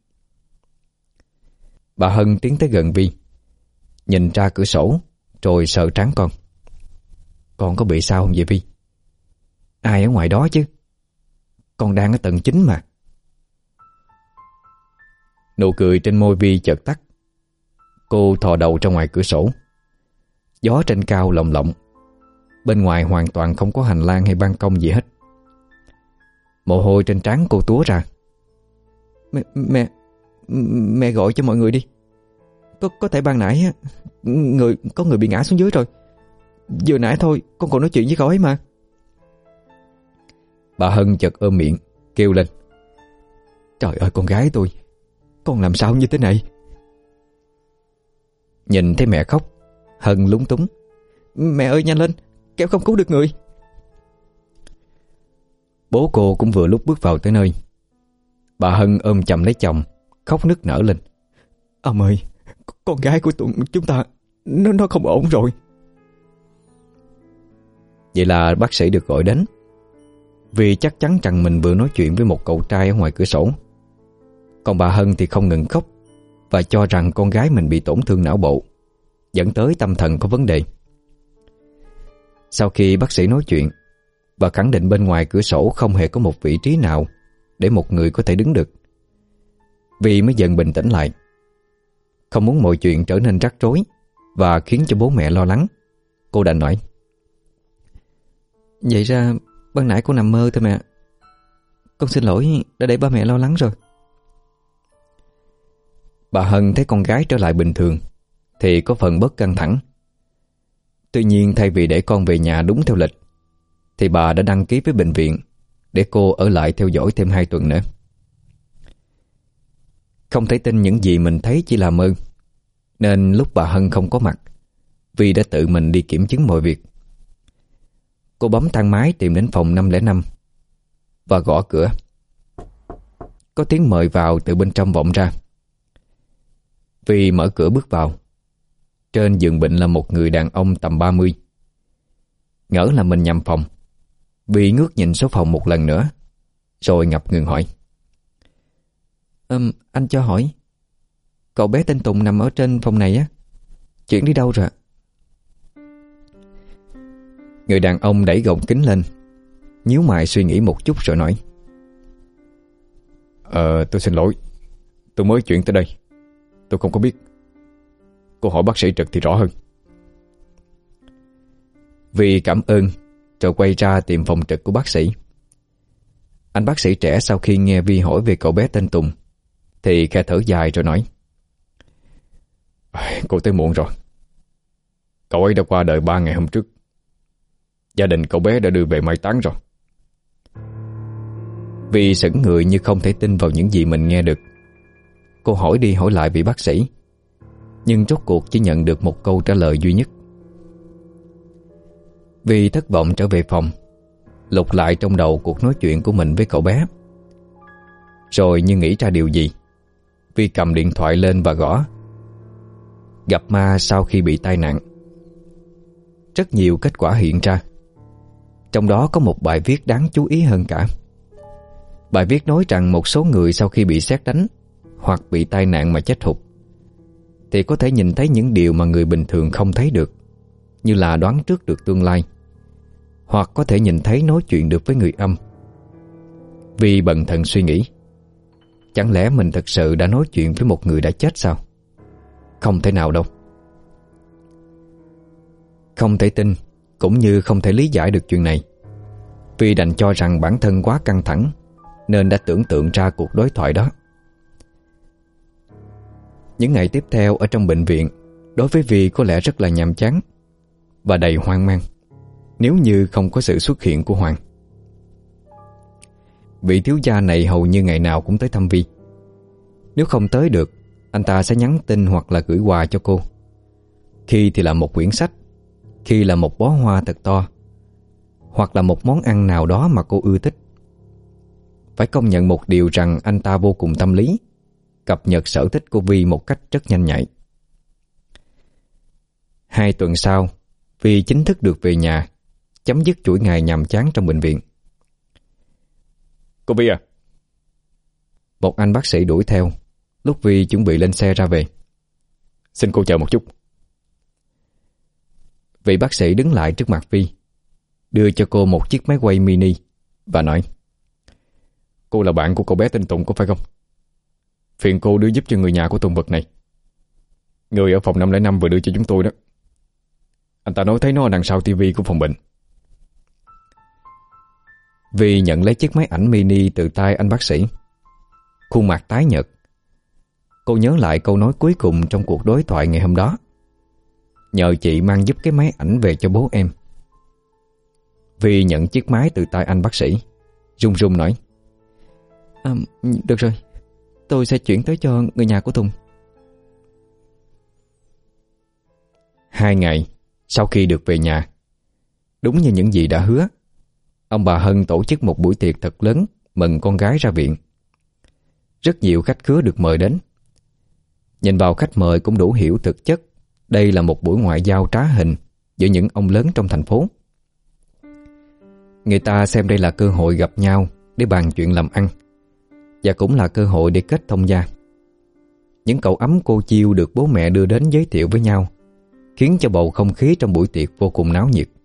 Bà Hân tiến tới gần Vi, nhìn ra cửa sổ, rồi sờ trán con. Con có bị sao không vậy Vi? Ai ở ngoài đó chứ? Con đang ở tầng chín mà. Nụ cười trên môi Vi chợt tắt. Cô thò đầu ra ngoài cửa sổ. Gió trên cao lồng lộng. Bên ngoài hoàn toàn không có hành lang hay ban công gì hết. Mồ hôi trên trán cô túa ra. Mẹ, mẹ, mẹ gọi cho mọi người đi. Có có thể ban nãy người có người bị ngã xuống dưới rồi. Vừa nãy thôi con còn nói chuyện với cậu ấy mà. Bà Hân chợt ôm miệng kêu lên: Trời ơi con gái tôi, con làm sao như thế này? Nhìn thấy mẹ khóc, Hân lúng túng: Mẹ ơi nhanh lên, kéo không cứu được người. Bố cô cũng vừa lúc bước vào tới nơi. Bà Hân ôm chầm lấy chồng, khóc nức nở lên: Ông ơi, con gái của tụi chúng ta Nó nó không ổn rồi. Vậy là bác sĩ được gọi đến, vì chắc chắn rằng mình vừa nói chuyện với một cậu trai ở ngoài cửa sổ. Còn bà Hân thì không ngừng khóc và cho rằng con gái mình bị tổn thương não bộ, dẫn tới tâm thần có vấn đề. Sau khi bác sĩ nói chuyện và khẳng định bên ngoài cửa sổ không hề có một vị trí nào để một người có thể đứng được, Vi mới dần bình tĩnh lại. Không muốn mọi chuyện trở nên rắc rối và khiến cho bố mẹ lo lắng, cô đành nói: Vậy ra ban nãy con nằm mơ thôi mẹ. Con xin lỗi đã để ba mẹ lo lắng rồi. Bà Hân thấy con gái trở lại bình thường thì có phần bớt căng thẳng. Tuy nhiên thay vì để con về nhà đúng theo lịch, thì bà đã đăng ký với bệnh viện để cô ở lại theo dõi thêm hai tuần nữa. Không thể tin những gì mình thấy chỉ là mơ, nên lúc bà Hân không có mặt, Vi đã tự mình đi kiểm chứng mọi việc. Cô bấm thang máy tìm đến phòng năm không năm và gõ cửa. Có tiếng mời vào từ bên trong vọng ra. Vi mở cửa bước vào. Trên giường bệnh là một người đàn ông tầm ba mươi. Ngỡ là mình nhầm phòng, Vi ngước nhìn số phòng một lần nữa, rồi ngập ngừng hỏi: um, Anh cho hỏi, cậu bé tên Tùng nằm ở trên phòng này á, chuyển đi đâu rồi? Người đàn ông đẩy gọng kính lên, nhíu mày suy nghĩ một chút rồi nói: Ờ tôi xin lỗi, tôi mới chuyển tới đây, tôi không có biết. Cô hỏi bác sĩ Trực thì rõ hơn. Vi cảm ơn, rồi quay ra tìm phòng trực của bác sĩ. Anh bác sĩ trẻ sau khi nghe Vi hỏi về cậu bé tên Tùng thì khẽ thở dài rồi nói: Cô tới muộn rồi. Cậu ấy đã qua đời ba ngày hôm trước. Gia đình cậu bé đã đưa về mai táng rồi. Vi sững người như không thể tin vào những gì mình nghe được. Cô hỏi đi hỏi lại vị bác sĩ, nhưng rốt cuộc chỉ nhận được một câu trả lời duy nhất. Vi thất vọng trở về phòng, lục lại trong đầu cuộc nói chuyện của mình với cậu bé. Rồi như nghĩ ra điều gì, Vi cầm điện thoại lên và gõ: Gặp ma sau khi bị tai nạn. Rất nhiều kết quả hiện ra. Trong đó có một bài viết đáng chú ý hơn cả. Bài viết nói rằng một số người sau khi bị sét đánh hoặc bị tai nạn mà chết hụt thì có thể nhìn thấy những điều mà người bình thường không thấy được, như là đoán trước được tương lai, hoặc có thể nhìn thấy nói chuyện được với người âm. Vi bần thần suy nghĩ, chẳng lẽ mình thật sự đã nói chuyện với một người đã chết sao? Không thể nào đâu. Không thể tin cũng như không thể lý giải được chuyện này. Vi đành cho rằng bản thân quá căng thẳng nên đã tưởng tượng ra cuộc đối thoại đó. Những ngày tiếp theo ở trong bệnh viện đối với Vi có lẽ rất là nhàm chán và đầy hoang mang, nếu như không có sự xuất hiện của Hoàng. Vị thiếu gia này hầu như ngày nào cũng tới thăm Vi. Nếu không tới được, anh ta sẽ nhắn tin hoặc là gửi quà cho cô. Khi thì là một quyển sách, khi là một bó hoa thật to, hoặc là một món ăn nào đó mà cô ưa thích. Phải công nhận một điều rằng anh ta vô cùng tâm lý, cập nhật sở thích của Vi một cách rất nhanh nhạy. Hai tuần sau, Vi chính thức được về nhà, chấm dứt chuỗi ngày nhàm chán trong bệnh viện. Cô Vi à? Một anh bác sĩ đuổi theo lúc Vi chuẩn bị lên xe ra về. Xin cô chờ một chút. Vị bác sĩ đứng lại trước mặt Vi, đưa cho cô một chiếc máy quay mini và nói: Cô là bạn của cậu bé tên Tùng có phải không? Phiền cô đưa giúp cho người nhà của Tùng vật này. Người ở phòng năm không năm vừa đưa cho chúng tôi đó. Anh ta nói thấy nó ở đằng sau tivi của phòng bệnh. Vi nhận lấy chiếc máy ảnh mini từ tay anh bác sĩ, khuôn mặt tái nhợt. Cô nhớ lại câu nói cuối cùng trong cuộc đối thoại ngày hôm đó: Nhờ chị mang giúp cái máy ảnh về cho bố em. Vi nhận chiếc máy từ tay anh bác sĩ, run run nói: à, Được rồi, tôi sẽ chuyển tới cho người nhà của Tùng. Hai ngày sau khi được về nhà, đúng như những gì đã hứa, ông bà Hân tổ chức một buổi tiệc thật lớn mừng con gái ra viện. Rất nhiều khách khứa được mời đến. Nhìn vào khách mời cũng đủ hiểu thực chất đây là một buổi ngoại giao trá hình giữa những ông lớn trong thành phố. Người ta xem đây là cơ hội gặp nhau để bàn chuyện làm ăn, và cũng là cơ hội để kết thông gia. Những cậu ấm cô chiêu được bố mẹ đưa đến giới thiệu với nhau, khiến cho bầu không khí trong buổi tiệc vô cùng náo nhiệt.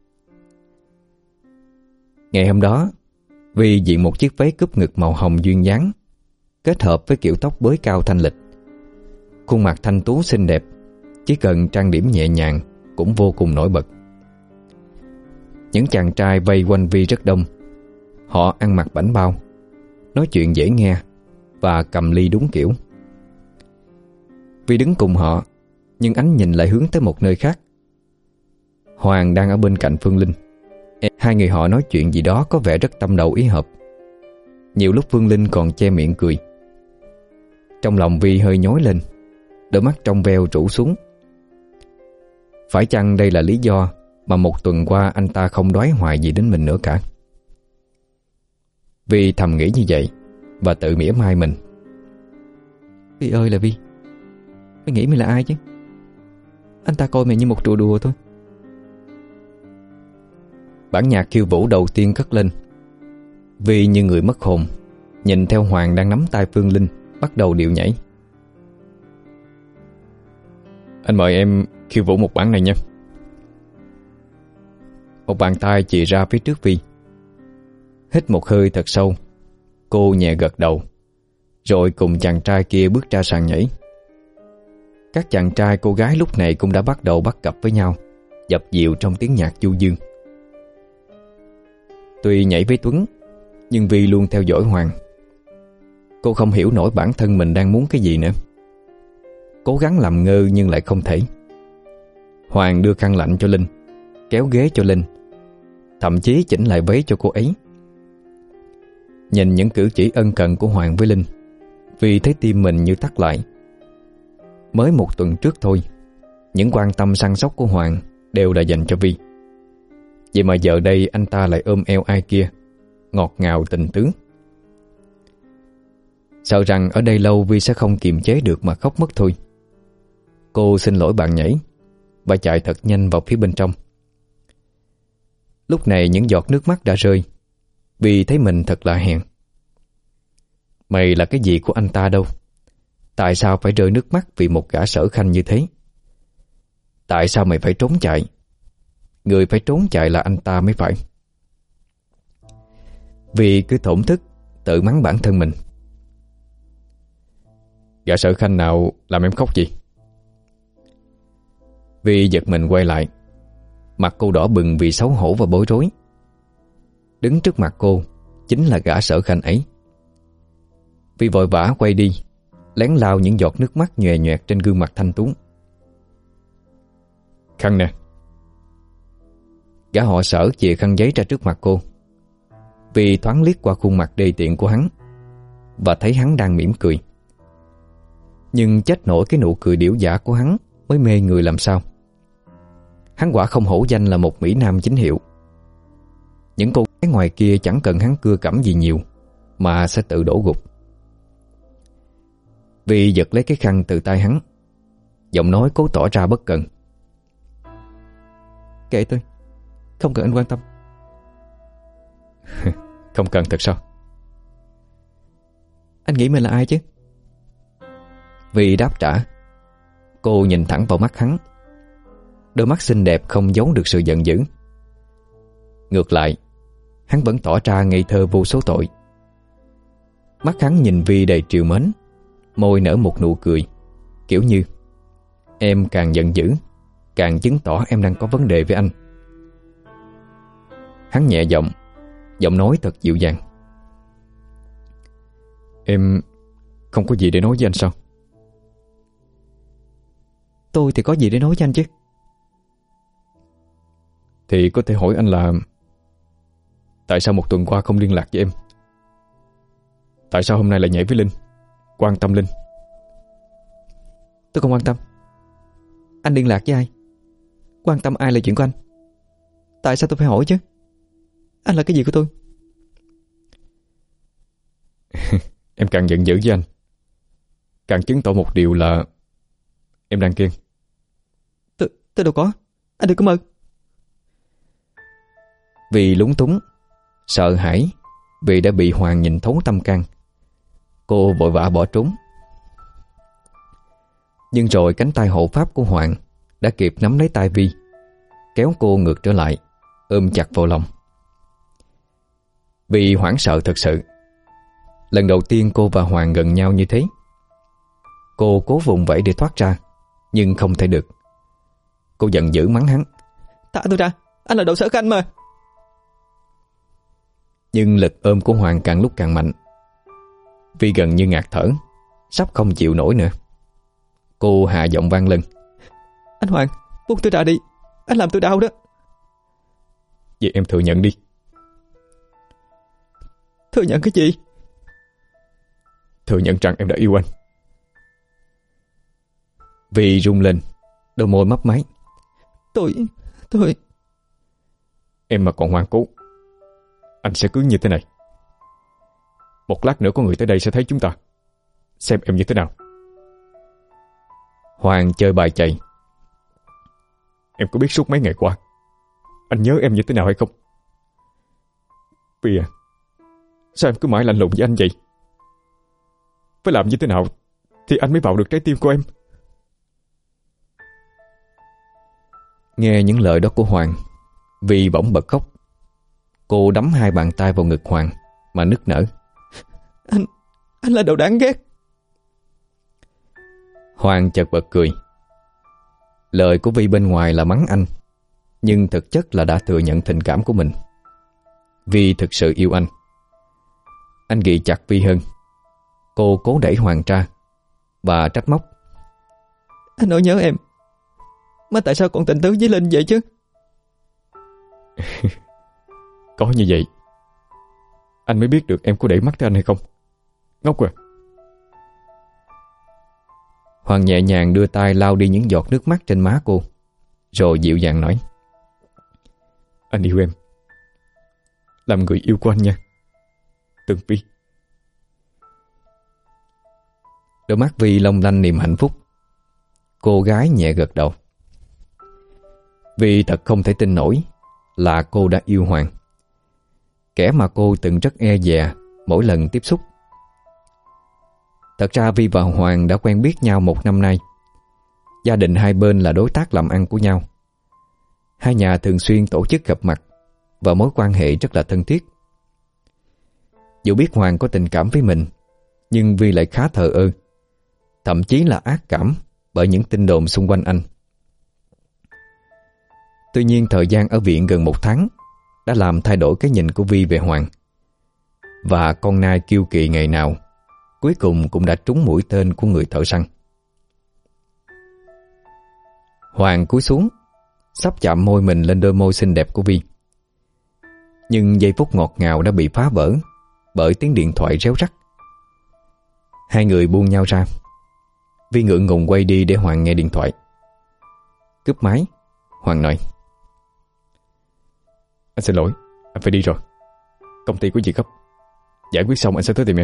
Ngày hôm đó, Vi diện một chiếc váy cúp ngực màu hồng duyên dáng, kết hợp với kiểu tóc bới cao thanh lịch. Khuôn mặt thanh tú xinh đẹp, chỉ cần trang điểm nhẹ nhàng cũng vô cùng nổi bật. Những chàng trai vây quanh Vi rất đông. Họ ăn mặc bảnh bao, nói chuyện dễ nghe và cầm ly đúng kiểu. Vi đứng cùng họ, nhưng ánh nhìn lại hướng tới một nơi khác. Hoàng đang ở bên cạnh Phương Linh. Hai người họ nói chuyện gì đó có vẻ rất tâm đầu ý hợp. Nhiều lúc Phương Linh còn che miệng cười. Trong lòng Vi hơi nhói lên, đôi mắt trong veo rũ xuống. Phải chăng đây là lý do mà một tuần qua anh ta không đoái hoài gì đến mình nữa cả? Vi thầm nghĩ như vậy và tự mỉa mai mình. Vi ơi là Vi, mày nghĩ mình là ai chứ? Anh ta coi mày như một trò đùa thôi. Bản nhạc khiêu vũ đầu tiên cất lên. Vi như người mất hồn, nhìn theo Hoàng đang nắm tay Phương Linh bắt đầu điệu nhảy. Anh mời em khiêu vũ một bản này nha. Một bàn tay chìa ra phía trước Vi. Hít một hơi thật sâu, cô nhẹ gật đầu, rồi cùng chàng trai kia bước ra sàn nhảy. Các chàng trai cô gái lúc này cũng đã bắt đầu bắt cặp với nhau, dập dìu trong tiếng nhạc du dương. Tuy nhảy với Tuấn, nhưng Vi luôn theo dõi Hoàng. Cô không hiểu nổi bản thân mình đang muốn cái gì nữa. Cố gắng làm ngơ nhưng lại không thể. Hoàng đưa khăn lạnh cho Linh, kéo ghế cho Linh, thậm chí chỉnh lại váy cho cô ấy. Nhìn những cử chỉ ân cần của Hoàng với Linh, Vi thấy tim mình như thắt lại. Mới một tuần trước thôi, những quan tâm săn sóc của Hoàng đều là dành cho Vi. Vậy mà giờ đây anh ta lại ôm eo ai kia, ngọt ngào tình tứ. Sợ rằng ở đây lâu Vi sẽ không kiềm chế được mà khóc mất thôi. Cô xin lỗi bạn nhảy và chạy thật nhanh vào phía bên trong. Lúc này những giọt nước mắt đã rơi. Vi thấy mình thật là hèn. Mày là cái gì của anh ta đâu? Tại sao phải rơi nước mắt vì một gã sở khanh như thế? Tại sao mày phải trốn chạy? Người phải trốn chạy là anh ta mới phải. Vi cứ thổn thức tự mắng bản thân mình. Gã sở khanh nào làm em khóc gì? Vi giật mình quay lại. Mặt cô đỏ bừng vì xấu hổ và bối rối. Đứng trước mặt cô chính là gã sở khanh ấy. Vi vội vã quay đi, lén lau những giọt nước mắt nhòe nhoẹt trên gương mặt thanh tú. Khăn nè. Gã họ Sở chìa khăn giấy ra trước mặt cô. Vi thoáng liếc qua khuôn mặt đê tiện của hắn và thấy hắn đang mỉm cười. Nhưng chết nổi cái nụ cười điểu dã của hắn mới mê người làm sao. Hắn quả không hổ danh là một mỹ nam chính hiệu. Những cô gái ngoài kia chẳng cần hắn cưa cẩm gì nhiều mà sẽ tự đổ gục. Vi giật lấy cái khăn từ tay hắn, giọng nói cố tỏ ra bất cần. Kệ tôi, không cần anh quan tâm. Không cần thật sao? Anh nghĩ mình là ai chứ? Vi đáp trả. Cô nhìn thẳng vào mắt hắn. Đôi mắt xinh đẹp không giấu được sự giận dữ. Ngược lại, hắn vẫn tỏ ra ngây thơ vô số tội. Mắt hắn nhìn Vi đầy trìu mến, môi nở một nụ cười, kiểu như: em càng giận dữ, càng chứng tỏ em đang có vấn đề với anh. Hắn nhẹ giọng, giọng nói thật dịu dàng. Em không có gì để nói với anh sao? Tôi thì có gì để nói với anh chứ? Thì có thể hỏi anh là tại sao một tuần qua không liên lạc với em? Tại sao hôm nay lại nhảy với Linh, quan tâm Linh? Tôi không quan tâm. Anh liên lạc với ai, quan tâm ai là chuyện của anh. Tại sao tôi phải hỏi chứ? Anh là cái gì của tôi? Em càng giận dữ với anh, càng chứng tỏ một điều là em đang kiêng. Tôi, tôi đâu có. Anh đừng có mơ. Vì lúng túng, sợ hãi vì đã bị Hoàng nhìn thấu tâm can, cô vội vã bỏ trốn. Nhưng rồi cánh tay hộ pháp của Hoàng đã kịp nắm lấy tay Vi, kéo cô ngược trở lại, ôm chặt vào lòng. Vi hoảng sợ thật sự. Lần đầu tiên cô và Hoàng gần nhau như thế. Cô cố vùng vẫy để thoát ra, nhưng không thể được. Cô giận dữ mắng hắn: thả tôi ra, anh là đồ sở khanh mà. Nhưng lực ôm của Hoàng càng lúc càng mạnh. Vi gần như ngạt thở, sắp không chịu nổi nữa. Cô hạ giọng vang lên: anh Hoàng, buông tôi ra đi, anh làm tôi đau đó. Vậy em thừa nhận đi. Thừa nhận cái gì? Thừa nhận rằng em đã yêu anh. Vi rung lên, đôi môi mấp máy. Tôi, tôi... Em mà còn ngoan cố, anh sẽ cưới như thế này. Một lát nữa có người tới đây sẽ thấy chúng ta, xem em như thế nào. Hoàng chơi bài chạy. Em có biết suốt mấy ngày qua anh nhớ em như thế nào hay không? Vì à, sao em cứ mãi lạnh lùng với anh vậy? Phải làm như thế nào thì anh mới vào được trái tim của em? Nghe những lời đó của Hoàng, Vi bỗng bật khóc. Cô đấm hai bàn tay vào ngực Hoàng mà nức nở. Anh, anh là đồ đáng ghét. Hoàng chợt bật cười. Lời của Vi bên ngoài là mắng anh, nhưng thực chất là đã thừa nhận tình cảm của mình. Vi thực sự yêu anh. Anh ghi chặt Vi hơn. Cô cố đẩy Hoàng ra và trách móc. Anh nói nhớ em, mà tại sao còn tình tứ với Linh vậy chứ? Có như vậy anh mới biết được em có để mắt tới anh hay không. Ngốc à. Hoàng nhẹ nhàng đưa tay lau đi những giọt nước mắt trên má cô, rồi dịu dàng nói. Anh yêu em, làm người yêu của anh nha, Tường Vi. Đôi mắt Vi long lanh niềm hạnh phúc. Cô gái nhẹ gật đầu. Vi thật không thể tin nổi là cô đã yêu Hoàng, kẻ mà cô từng rất e dè mỗi lần tiếp xúc. Thật ra Vi và Hoàng đã quen biết nhau một năm nay. Gia đình hai bên là đối tác làm ăn của nhau. Hai nhà thường xuyên tổ chức gặp mặt và mối quan hệ rất là thân thiết. Dù biết Hoàng có tình cảm với mình, nhưng Vi lại khá thờ ơ, thậm chí là ác cảm bởi những tin đồn xung quanh anh. Tuy nhiên thời gian ở viện gần một tháng đã làm thay đổi cái nhìn của Vi về Hoàng. Và con nai kiêu kỵ ngày nào cuối cùng cũng đã trúng mũi tên của người thợ săn. Hoàng cúi xuống, sắp chạm môi mình lên đôi môi xinh đẹp của Vi. Nhưng giây phút ngọt ngào đã bị phá vỡ bởi tiếng điện thoại réo rắt. Hai người buông nhau ra. Vi ngượng ngùng quay đi để Hoàng nghe điện thoại. Cúp máy, Hoàng nói. Anh xin lỗi, anh phải đi rồi. Công ty có việc gấp, giải quyết xong anh sẽ tới tìm em.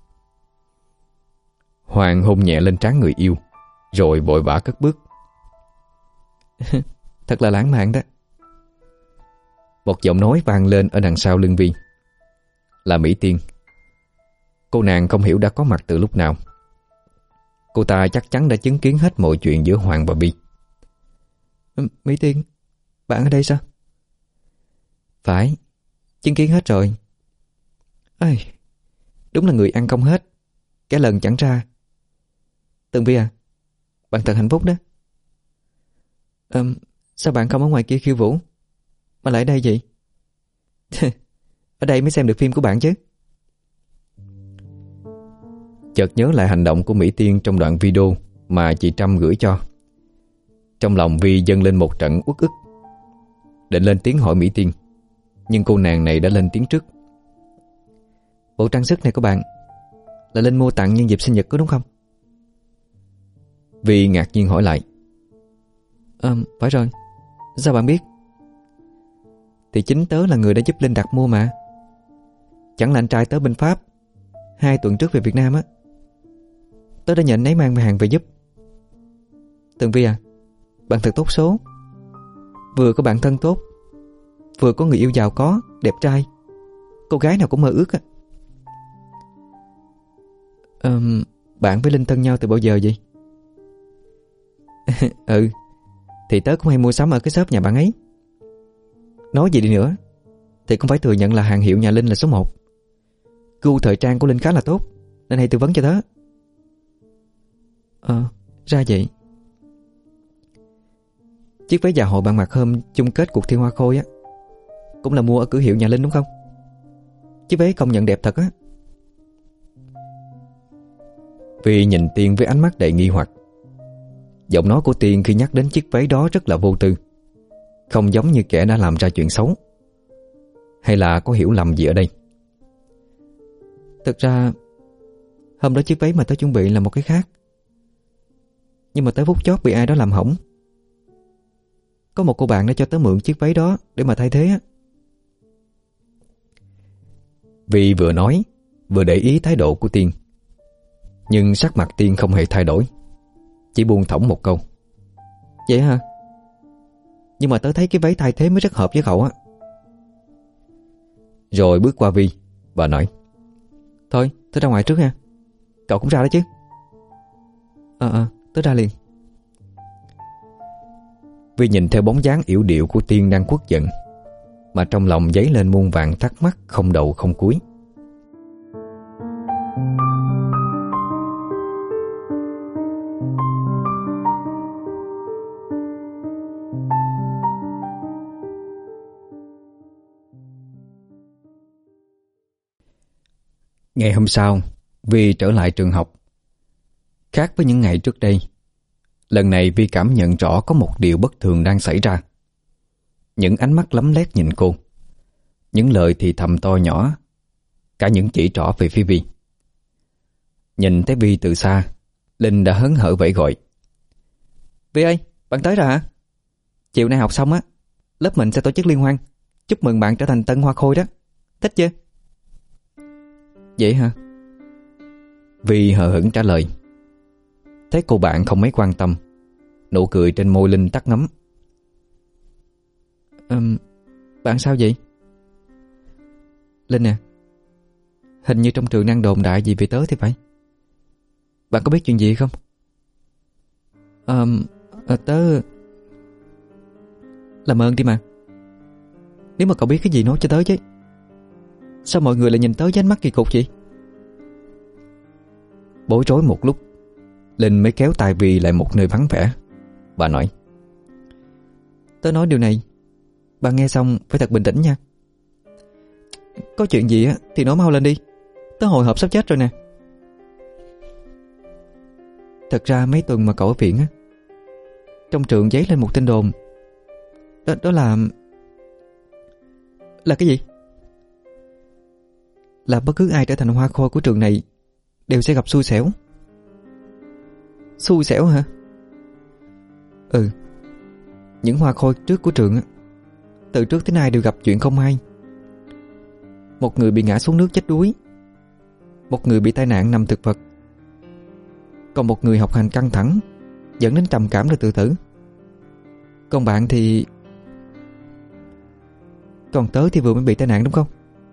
Hoàng hôn nhẹ lên trán người yêu, rồi vội vã cất bước. Thật là lãng mạn đó. Một giọng nói vang lên ở đằng sau lưng Vi. Là Mỹ Tiên. Cô nàng không hiểu đã có mặt từ lúc nào. Cô ta chắc chắn đã chứng kiến hết mọi chuyện giữa Hoàng và Vi. Mỹ Tiên, bạn ở đây sao? Phải, chứng kiến hết rồi. Ây, đúng là người ăn không hết, cái lần chẳng ra. Tường Vi à, bạn thật hạnh phúc đó. à, Sao bạn không ở ngoài kia khiêu vũ mà lại đây vậy? Ở đây mới xem được phim của bạn chứ. Chợt nhớ lại hành động của Mỹ Tiên trong đoạn video mà chị Trâm gửi cho. Trong lòng Vi dâng lên một trận uất ức. Định lên tiếng hỏi Mỹ Tiên, nhưng cô nàng này đã lên tiếng trước. Bộ trang sức này của bạn là Linh mua tặng nhân dịp sinh nhật có đúng không? Vi ngạc nhiên hỏi lại. À, phải rồi. Sao bạn biết? Thì chính tớ là người đã giúp Linh đặt mua mà. Chẳng là anh trai tớ bên Pháp hai tuần trước về Việt Nam á, tớ đã nhận ấy mang hàng về giúp. Tường Vi à, bạn thật tốt số. Vừa có bạn thân tốt, vừa có người yêu giàu có, đẹp trai. Cô gái nào cũng mơ ước á. à, Bạn với Linh thân nhau từ bao giờ vậy? Ừ, thì tớ cũng hay mua sắm ở cái shop nhà bạn ấy. Nói gì đi nữa thì cũng phải thừa nhận là hàng hiệu nhà Linh là số một. Gu thời trang của Linh khá là tốt, nên hay tư vấn cho tớ. Ờ, ra vậy. Chiếc váy dạ hội bạn mặc hôm chung kết cuộc thi hoa khôi á cũng là mua ở cửa hiệu nhà Linh đúng không? Chiếc váy công nhận đẹp thật á. Vi nhìn Tiên với ánh mắt đầy nghi hoặc. Giọng nói của Tiên khi nhắc đến chiếc váy đó rất là vô tư, không giống như kẻ đã làm ra chuyện xấu. Hay là có hiểu lầm gì ở đây? Thực ra hôm đó chiếc váy mà tớ chuẩn bị là một cái khác, nhưng mà tới phút chót bị ai đó làm hỏng. Có một cô bạn đã cho tớ mượn chiếc váy đó để mà thay thế á. Vi vừa nói vừa để ý thái độ của Tiên, nhưng sắc mặt Tiên không hề thay đổi, chỉ buông thõng một câu. Vậy hả? Nhưng mà tớ thấy cái váy thay thế mới rất hợp với cậu á. Rồi bước qua Vi và nói: Thôi tớ ra ngoài trước nha. Cậu cũng ra đó chứ? Ờ ờ tớ ra liền. Vi nhìn theo bóng dáng yểu điệu của Tiên đang quất giận, mà trong lòng dấy lên muôn vàn thắc mắc không đầu không cuối. Ngày hôm sau, Vi trở lại trường học. Khác với những ngày trước đây, lần này Vi cảm nhận rõ có một điều bất thường đang xảy ra. Những ánh mắt lấm lét nhìn cô, những lời thì thầm to nhỏ, cả những chỉ trỏ về phía Vi. Nhìn thấy Vi từ xa, Linh đã hớn hở vẫy gọi: Vi ơi, bạn tới rồi hả? Chiều nay học xong á, lớp mình sẽ tổ chức liên hoan, chúc mừng bạn trở thành tân hoa khôi đó. Thích chưa? Vậy hả? Vi hờ hững trả lời. Thấy cô bạn không mấy quan tâm, nụ cười trên môi Linh tắt ngấm. um, Bạn sao vậy? Linh à, hình như trong trường đang đồn đại gì về tớ thì phải. Bạn có biết chuyện gì không? um, à, Tớ... Làm ơn đi mà. Nếu mà cậu biết cái gì nói cho tớ chứ. Sao mọi người lại nhìn tớ với ánh mắt kỳ cục vậy? Bối rối một lúc, Linh mới kéo tay Vi lại một nơi vắng vẻ. Bà nói: Tớ nói điều này, bà nghe xong phải thật bình tĩnh nha. Có chuyện gì á thì nói mau lên đi. Tớ hồi hộp sắp chết rồi nè. Thật ra mấy tuần mà cậu ở viện á, trong trường dấy lên một tin đồn. Đó, đó là... Là cái gì? Là bất cứ ai trở thành hoa khôi của trường này đều sẽ gặp xui xẻo. Xui xẻo hả? Ừ. Những hoa khôi trước của trường á, từ trước tới nay đều gặp chuyện không hay. Một người bị ngã xuống nước chết đuối, một người bị tai nạn nằm thực vật, còn một người học hành căng thẳng dẫn đến trầm cảm rồi tự tử. Còn bạn thì... Còn tớ thì vừa mới bị tai nạn đúng không?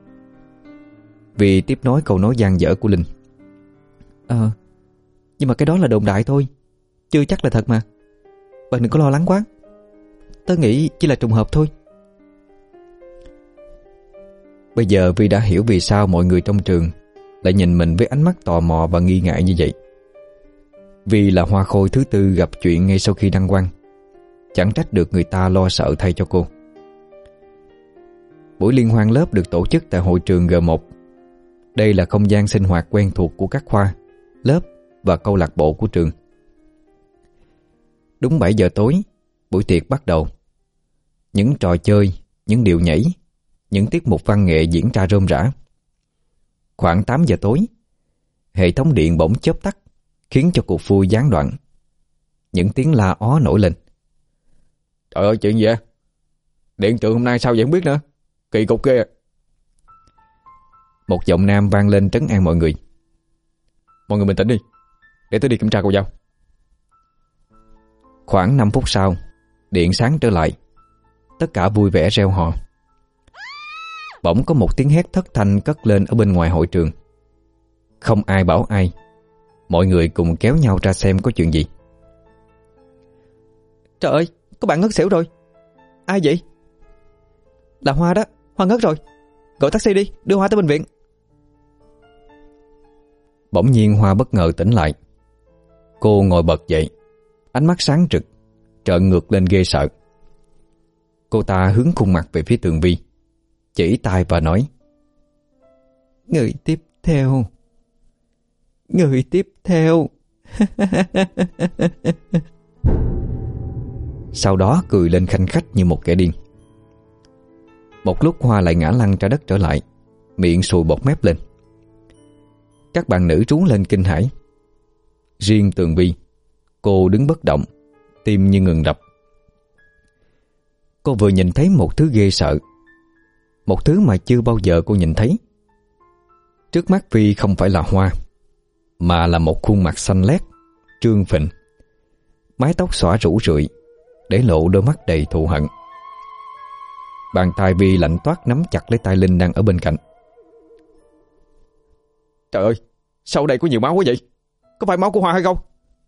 Vì tiếp nối câu nói dang dở của Linh. Ờ, nhưng mà cái đó là đồn đại thôi, chưa chắc là thật mà. Bạn đừng có lo lắng quá. Tớ nghĩ chỉ là trùng hợp thôi. Bây giờ Vi đã hiểu vì sao mọi người trong trường lại nhìn mình với ánh mắt tò mò và nghi ngại như vậy. Vi là hoa khôi thứ tư gặp chuyện ngay sau khi đăng quang, chẳng trách được người ta lo sợ thay cho cô. Buổi liên hoan lớp được tổ chức tại hội trường G một. Đây là không gian sinh hoạt quen thuộc của các khoa, lớp và câu lạc bộ của trường. Đúng bảy giờ tối, buổi tiệc bắt đầu. Những trò chơi, những điệu nhảy, những tiết mục văn nghệ diễn ra rôm rã. Khoảng tám giờ tối, hệ thống điện bỗng chớp tắt, khiến cho cuộc vui gián đoạn. Những tiếng la ó nổi lên. Trời ơi, chuyện gì vậy? Điện trường hôm nay sao vậy không biết nữa. Kỳ cục ghê. Một giọng nam vang lên trấn an mọi người. Mọi người bình tĩnh đi, để tôi đi kiểm tra cầu dao. Khoảng năm phút sau, điện sáng trở lại. Tất cả vui vẻ reo hò. Bỗng có một tiếng hét thất thanh cất lên ở bên ngoài hội trường. Không ai bảo ai, mọi người cùng kéo nhau ra xem có chuyện gì. Trời ơi, có bạn ngất xỉu rồi. Ai vậy? Là Hoa đó, Hoa ngất rồi. Gọi taxi đi, đưa Hoa tới bệnh viện. Bỗng nhiên Hoa bất ngờ tỉnh lại. Cô ngồi bật dậy, ánh mắt sáng rực, trợn ngược lên ghê sợ. Cô ta hướng khuôn mặt về phía Tường Vi, chỉ tay và nói: Người tiếp theo, người tiếp theo. Sau đó cười lên khanh khách như một kẻ điên. Một lúc Hoa lại ngã lăn ra đất trở lại, miệng sùi bọt mép lên. Các bạn nữ trú lên kinh hãi. Riêng Tường Vi, cô đứng bất động, tim như ngừng đập. Cô vừa nhìn thấy một thứ ghê sợ, một thứ mà chưa bao giờ cô nhìn thấy. Trước mắt Vi không phải là Hoa, mà là một khuôn mặt xanh lét, trương phình, mái tóc xõa rủ rượi, để lộ đôi mắt đầy thù hận. Bàn tay Vi lạnh toát nắm chặt lấy tay Linh đang ở bên cạnh. Trời ơi, sao ở đây có nhiều máu quá vậy? Có phải máu của Hoa hay không?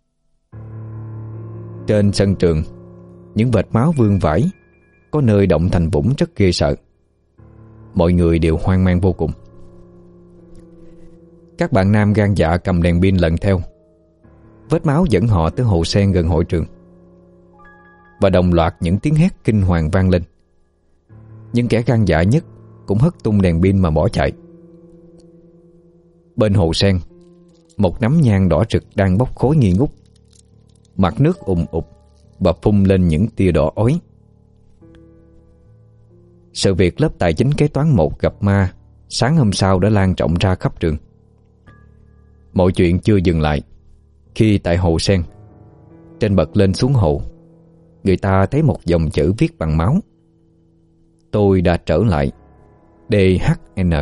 Trên sân trường, những vệt máu vương vãi, có nơi động thành vũng rất ghê sợ. Mọi người đều hoang mang vô cùng. Các bạn nam gan dạ cầm đèn pin lần theo. Vết máu dẫn họ tới hồ sen gần hội trường. Và đồng loạt những tiếng hét kinh hoàng vang lên. Nhưng kẻ gan dạ nhất cũng hất tung đèn pin mà bỏ chạy. Bên hồ sen, một nắm nhang đỏ rực đang bốc khói nghi ngút. Mặt nước ùn ụt và phun lên những tia đỏ ói. Sự việc lớp tài chính kế toán một gặp ma sáng hôm sau đã lan rộng ra khắp trường. Mọi chuyện chưa dừng lại khi tại hồ sen, trên bậc lên xuống hồ, người ta thấy một dòng chữ viết bằng máu: tôi đã trở lại, đê hát en.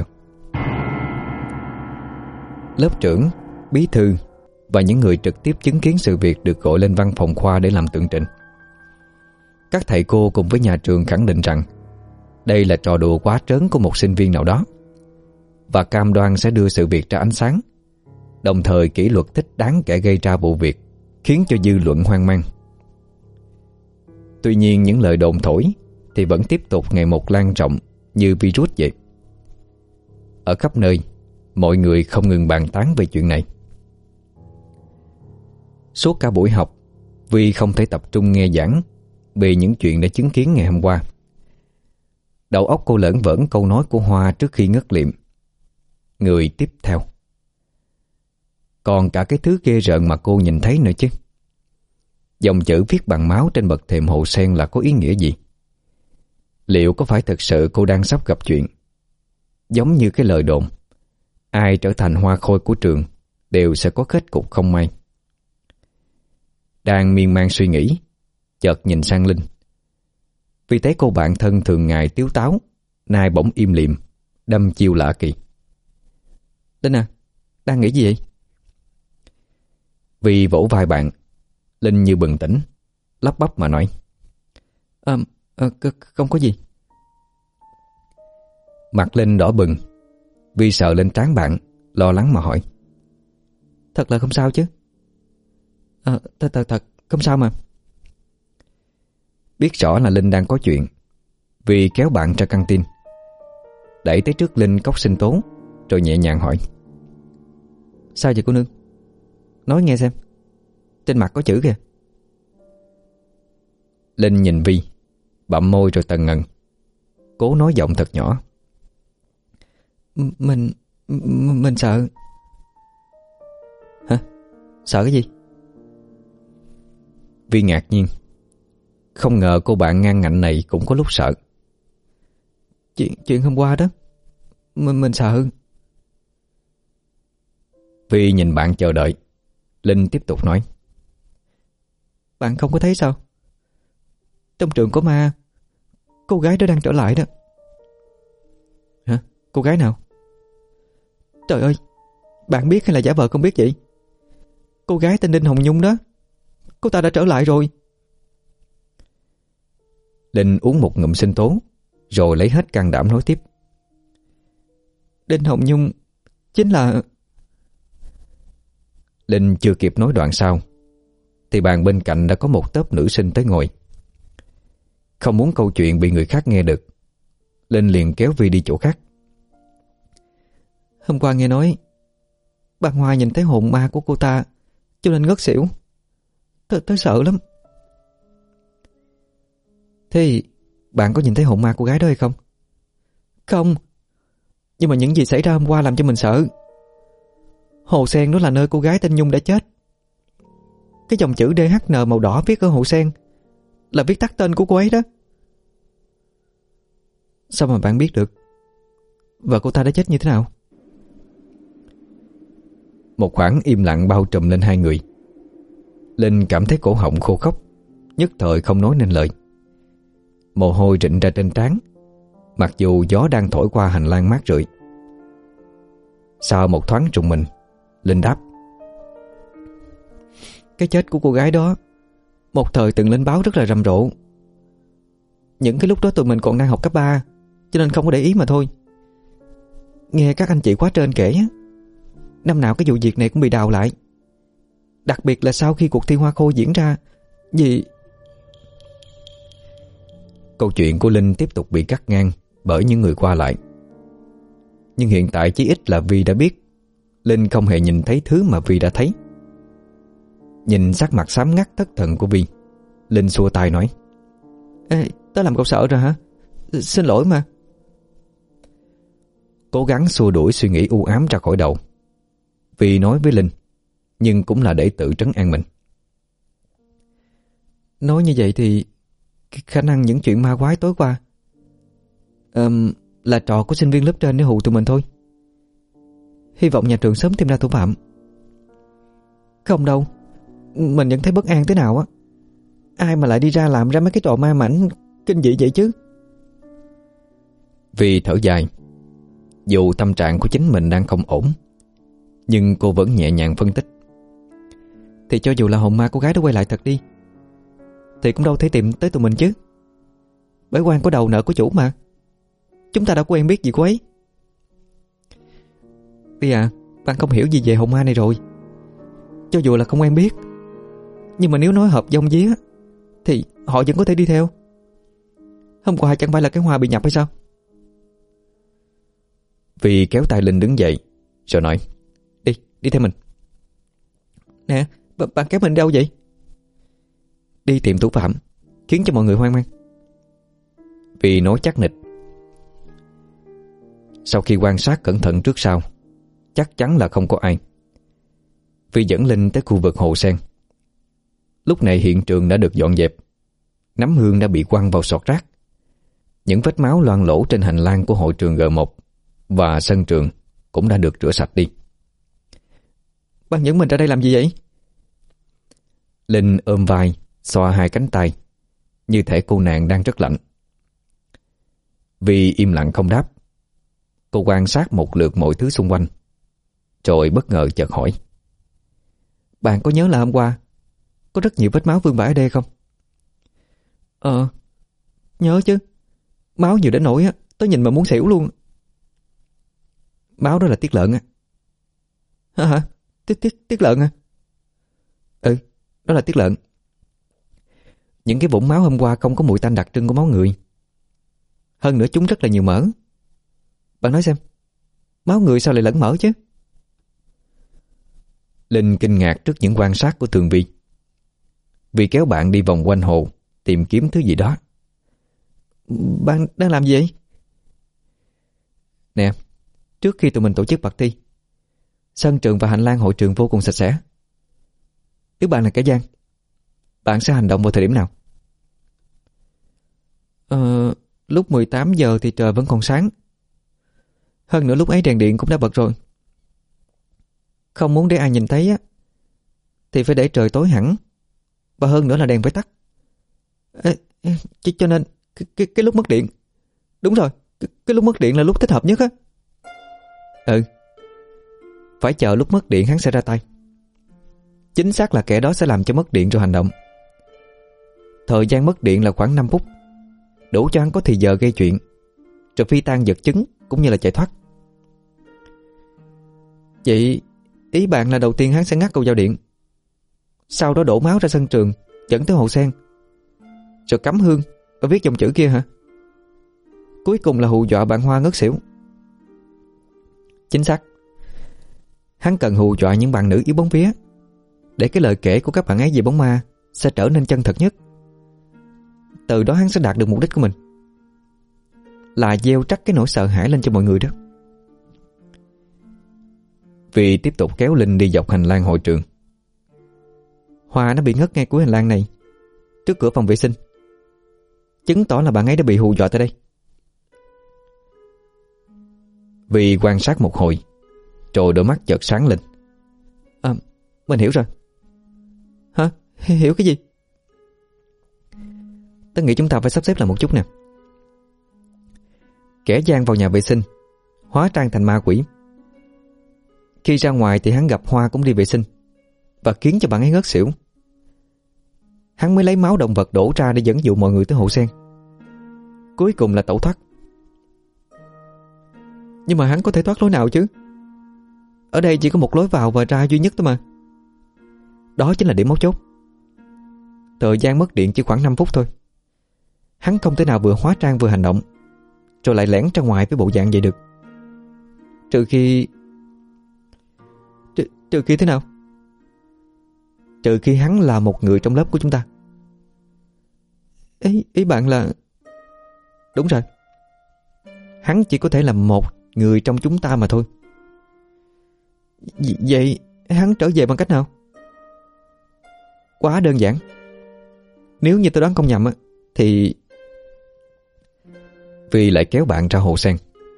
Lớp trưởng, bí thư và những người trực tiếp chứng kiến sự việc được gọi lên văn phòng khoa để làm tường trình. Các thầy cô cùng với nhà trường khẳng định rằng đây là trò đùa quá trớn của một sinh viên nào đó, và cam đoan sẽ đưa sự việc ra ánh sáng, đồng thời kỷ luật thích đáng kẻ gây ra vụ việc, khiến cho dư luận hoang mang. Tuy nhiên những lời đồn thổi thì vẫn tiếp tục ngày một lan rộng như virus vậy. Ở khắp nơi, mọi người không ngừng bàn tán về chuyện này. Suốt cả buổi học, Vi không thể tập trung nghe giảng về những chuyện đã chứng kiến ngày hôm qua. Đầu óc cô lởn vởn câu nói của Hoa trước khi ngất liệm: người tiếp theo. Còn cả cái thứ ghê rợn mà cô nhìn thấy nữa chứ. Dòng chữ viết bằng máu trên bậc thềm hồ sen là có ý nghĩa gì? Liệu có phải thực sự cô đang sắp gặp chuyện? Giống như cái lời đồn, ai trở thành hoa khôi của trường đều sẽ có kết cục không may. Đang miên man suy nghĩ, chợt nhìn sang Linh. Vì thấy cô bạn thân thường ngày tiếu táo nay bỗng im lìm, đâm chiêu lạ kỳ. Linh à, đang nghĩ gì vậy? Vì vỗ vai bạn, Linh như bừng tỉnh, lắp bắp mà nói: à, à, không có gì. Mặt Linh đỏ bừng, Vi sợ lên trán bạn, lo lắng mà hỏi: thật là không sao chứ? À, thật thật thật không sao mà. Biết rõ là Linh đang có chuyện, Vi kéo bạn ra căng tin, đẩy tới trước Linh cốc sinh tố, rồi nhẹ nhàng hỏi: sao vậy cô nương? Nói nghe xem, trên mặt có chữ kìa. Linh nhìn Vi, bặm môi rồi tần ngần, cố nói giọng thật nhỏ: Mình Mình sợ. Hả? Sợ cái gì? Vi ngạc nhiên, không ngờ cô bạn ngang ngạnh này cũng có lúc sợ. Chuyện chuyện hôm qua đó, Mình, mình sợ. Vi nhìn bạn chờ đợi. Linh tiếp tục nói: bạn không có thấy sao? Trong trường có ma, cô gái đó đang trở lại đó. Hả? Cô gái nào? Trời ơi, bạn biết hay là giả vờ không biết vậy? Cô gái tên Đinh Hồng Nhung đó, cô ta đã trở lại rồi. Linh uống một ngụm sinh tố, rồi lấy hết can đảm nói tiếp: Đinh Hồng Nhung chính là... Linh chưa kịp nói đoạn sau thì bàn bên cạnh đã có một tốp nữ sinh tới ngồi. Không muốn câu chuyện bị người khác nghe được, Linh liền kéo Vi đi chỗ khác. Hôm qua nghe nói bà Hoa nhìn thấy hồn ma của cô ta cho nên ngất xỉu. Tớ, tớ sợ lắm. Thế bạn có nhìn thấy hồn ma cô gái đó hay không? Không. Nhưng mà những gì xảy ra hôm qua làm cho mình sợ. Hồ sen đó là nơi cô gái tên Nhung đã chết. Cái dòng chữ đê hát en màu đỏ viết ở hồ sen là viết tắt tên của cô ấy đó. Sao mà bạn biết được? Và cô ta đã chết như thế nào? Một khoảng im lặng bao trùm lên hai người. Linh cảm thấy cổ họng khô khốc, nhất thời không nói nên lời. Mồ hôi rịn ra trên trán, mặc dù gió đang thổi qua hành lang mát rượi. Sau một thoáng trùng mình, Linh đáp: cái chết của cô gái đó một thời từng lên báo rất là rầm rộ. Những cái lúc đó tụi mình còn đang học cấp ba, cho nên không có để ý mà thôi. Nghe các anh chị khóa trên kể á, năm nào cái vụ việc này cũng bị đào lại. Đặc biệt là sau khi cuộc thi hoa khôi diễn ra. Vì Câu chuyện của Linh tiếp tục bị cắt ngang bởi những người qua lại. Nhưng hiện tại chí ít là Vi đã biết Linh không hề nhìn thấy thứ mà Vi đã thấy. Nhìn sắc mặt xám ngắt thất thần của Vi, Linh xua tay nói: Ê, tớ làm cậu sợ rồi hả? Xin lỗi mà. Cố gắng xua đuổi suy nghĩ u ám ra khỏi đầu, Vi nói với Linh, nhưng cũng là để tự trấn an mình. Nói như vậy thì khả năng những chuyện ma quái tối qua um, là trò của sinh viên lớp trên để hù tụi mình thôi. Hy vọng nhà trường sớm tìm ra thủ phạm. Không đâu, mình vẫn thấy bất an thế nào á. Ai mà lại đi ra làm ra mấy cái trò ma mảnh kinh dị vậy chứ? Vi thở dài. Dù tâm trạng của chính mình đang không ổn, nhưng cô vẫn nhẹ nhàng phân tích. Thì cho dù là hồn ma cô gái đó quay lại thật đi, thì cũng đâu thể tìm tới tụi mình chứ. Bởi quan có đầu nợ của chủ mà. Chúng ta đã quen biết gì cô ấy. Bây à, bạn không hiểu gì về hồn ma này rồi. Cho dù là không quen biết, nhưng mà nếu nói hợp dông vía thì họ vẫn có thể đi theo. Hôm qua chẳng phải là cái hoa bị nhập hay sao? Vi kéo tay Linh đứng dậy rồi nói: Đi, đi theo mình. Nè, b- bạn kéo mình đâu vậy? Đi tìm thủ phạm, khiến cho mọi người hoang mang. Vi nói chắc nịch. Sau khi quan sát cẩn thận trước sau, chắc chắn là không có ai, Vi dẫn Linh tới khu vực hồ sen. Lúc này hiện trường đã được dọn dẹp. Nấm hương đã bị quăng vào sọt rác. Những vết máu loang lổ trên hành lang của hội trường G một và sân trường cũng đã được rửa sạch đi. Bạn dẫn mình ra đây làm gì vậy? Linh ôm vai, xoa hai cánh tay, như thể cô nàng đang rất lạnh. Vi im lặng không đáp. Cô quan sát một lượt mọi thứ xung quanh, rồi bất ngờ chợt hỏi: Bạn có nhớ là hôm qua có rất nhiều vết máu vương vãi ở đây không? Ờ, nhớ chứ. Máu nhiều đến nỗi á, tớ nhìn mà muốn xỉu luôn. Máu đó là tiết lợn á. Hả hả? Tiết, tiết, tiết lợn à? Ừ, đó là tiết lợn. Những cái vũng máu hôm qua không có mùi tanh đặc trưng của máu người. Hơn nữa chúng rất là nhiều mỡ. Bạn nói xem, máu người sao lại lẫn mỡ chứ? Linh kinh ngạc trước những quan sát của Tường Vi. Vi kéo bạn đi vòng quanh hồ, tìm kiếm thứ gì đó. Bạn đang làm gì vậy? Nè, trước khi tụi mình tổ chức party, sân trường và hành lang hội trường vô cùng sạch sẽ. Nếu bạn là kẻ gian, bạn sẽ hành động vào thời điểm nào? Ờ, lúc mười tám giờ thì trời vẫn còn sáng. Hơn nữa lúc ấy đèn điện cũng đã bật rồi. Không muốn để ai nhìn thấy á, thì phải để trời tối hẳn. Và hơn nữa là đèn phải tắt. Ê, ch- cho nên cái, cái, cái lúc mất điện. Đúng rồi, cái, cái lúc mất điện là lúc thích hợp nhất á. Ừ, phải chờ lúc mất điện hắn sẽ ra tay. Chính xác là kẻ đó sẽ làm cho mất điện rồi hành động. Thời gian mất điện là khoảng năm phút, đủ cho hắn có thì giờ gây chuyện, rồi phi tan vật chứng cũng như là chạy thoát. Vậy ý bạn là đầu tiên hắn sẽ ngắt cầu giao điện, sau đó đổ máu ra sân trường, dẫn tới hồ sen, rồi cắm hương và viết dòng chữ kia hả? Cuối cùng là hù dọa bạn Hoa ngất xỉu. Chính xác. Hắn cần hù dọa những bạn nữ yếu bóng vía, để cái lời kể của các bạn ấy về bóng ma sẽ trở nên chân thật nhất. Từ đó hắn sẽ đạt được mục đích của mình, là gieo trắc cái nỗi sợ hãi lên cho mọi người đó. Vi tiếp tục kéo Linh đi dọc hành lang hội trường. Hoa nó bị ngất ngay cuối hành lang này, trước cửa phòng vệ sinh, chứng tỏ là bạn ấy đã bị hù dọa tại đây. Vi quan sát một hồi, rồi đôi mắt chợt sáng lên. À, mình hiểu rồi. Hả? Hiểu cái gì? Tớ nghĩ chúng ta phải sắp xếp lại một chút nè. Kẻ gian vào nhà vệ sinh, hóa trang thành ma quỷ. Khi ra ngoài thì hắn gặp Hoa cũng đi vệ sinh, và khiến cho bạn ấy ngất xỉu. Hắn mới lấy máu động vật đổ ra để dẫn dụ mọi người tới hồ sen. cuối cùng là tẩu thoát. Nhưng mà hắn có thể thoát lối nào chứ? Ở đây chỉ có một lối vào và ra duy nhất thôi mà. Đó chính là điểm mấu chốt. Thời gian mất điện chỉ khoảng năm phút thôi. Hắn không thể nào vừa hóa trang vừa hành động rồi lại lẻn ra ngoài với bộ dạng vậy được. Trừ khi Trừ, trừ khi thế nào? Trừ khi hắn là một người trong lớp của chúng ta. Ý, ý bạn là... Đúng rồi. Hắn chỉ có thể là một người trong chúng ta mà thôi. V- Vậy hắn trở về bằng cách nào? Quá đơn giản. Nếu như tôi đoán không nhầm á, thì... Vi lại kéo bạn ra hồ sen.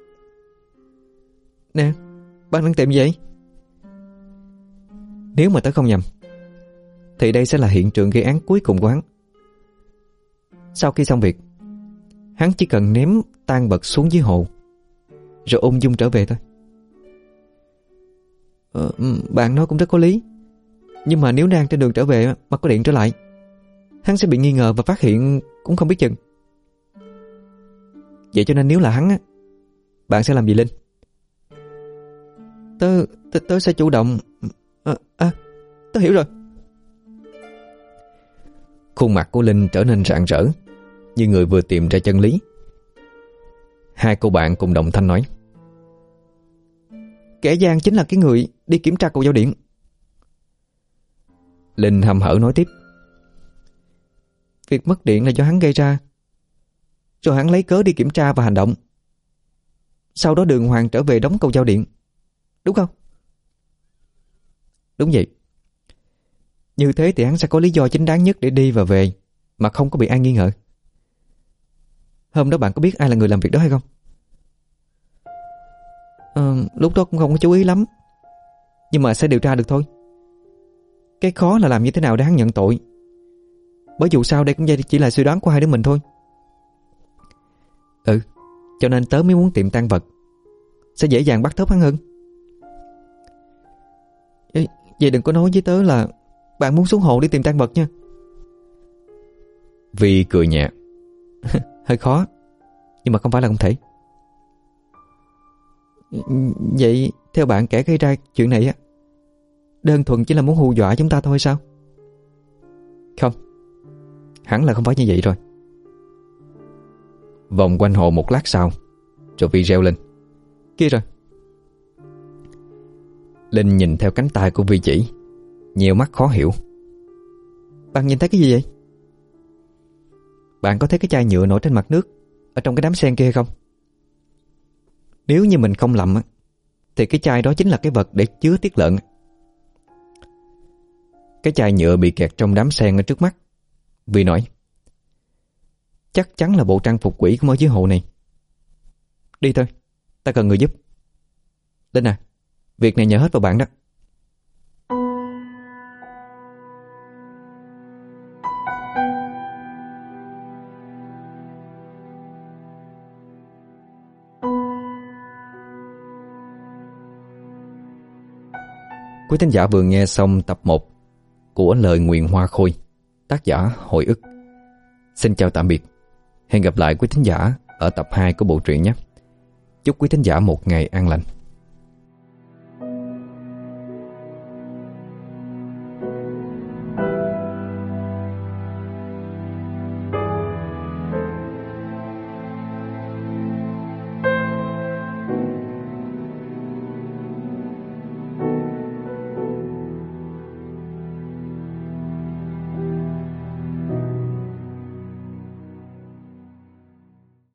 Nè, bạn đang tìm gì vậy? Nếu mà tớ không nhầm thì đây sẽ là hiện trường gây án cuối cùng của hắn. Sau khi xong việc, hắn chỉ cần ném tang vật xuống dưới hồ rồi ung dung trở về thôi. ờ, Bạn nói cũng rất có lý. Nhưng mà nếu đang trên đường trở về mà có điện trở lại, hắn sẽ bị nghi ngờ và phát hiện cũng không biết chừng. Vậy cho nên nếu là hắn á, bạn sẽ làm gì Linh? Tớ, tớ, tớ sẽ chủ động... À, à, tớ hiểu rồi. Khuôn mặt của Linh trở nên rạng rỡ, như người vừa tìm ra chân lý. Hai cô bạn cùng đồng thanh nói: Kẻ gian chính là cái người đi kiểm tra cầu giao điện. Linh hăm hở nói tiếp: Việc mất điện là do hắn gây ra, rồi hắn lấy cớ đi kiểm tra và hành động. Sau đó đường hoàng trở về đóng cầu giao điện, đúng không? Đúng vậy. Như thế thì hắn sẽ có lý do chính đáng nhất để đi và về mà không có bị ai nghi ngờ. Hôm đó bạn có biết ai là người làm việc đó hay không? Ờ, lúc đó cũng không có chú ý lắm, nhưng mà sẽ điều tra được thôi. Cái khó là làm như thế nào để hắn nhận tội. Bởi dù sao đây cũng chỉ là suy đoán của hai đứa mình thôi. Ừ, cho nên tớ mới muốn tìm tang vật, sẽ dễ dàng bắt thớp hắn hơn. Ê, vậy đừng có nói với tớ là bạn muốn xuống hồ đi tìm tang vật nha. Vi cười nhẹ. Hơi khó, nhưng mà không phải là không thể. Vậy theo bạn kẻ gây ra chuyện này á, đơn thuần chỉ là muốn hù dọa chúng ta thôi sao? Không, hẳn là không phải như vậy rồi. Vòng quanh hồ một lát sau, rồi Vi reo lên: Kia rồi. Linh nhìn theo cánh tay của Vi chỉ, nhiều mắt khó hiểu. Bạn nhìn thấy cái gì vậy? Bạn có thấy cái chai nhựa nổi trên mặt nước ở trong cái đám sen kia hay không? Nếu như mình không lầm á, thì cái chai đó chính là cái vật để chứa tiết lợn. Cái chai nhựa bị kẹt trong đám sen ở trước mắt. Vi nói: Chắc chắn là bộ trang phục quỷ cũng ở dưới hồ này. Đi thôi, ta cần người giúp. Linh à, việc này nhờ hết vào bạn đó. Quý thính giả vừa nghe xong tập một của Lời Nguyền Hoa Khôi, tác giả Hồi Ức. Xin chào tạm biệt. Hẹn gặp lại quý thính giả ở tập hai của bộ truyện nhé. Chúc quý thính giả một ngày an lành.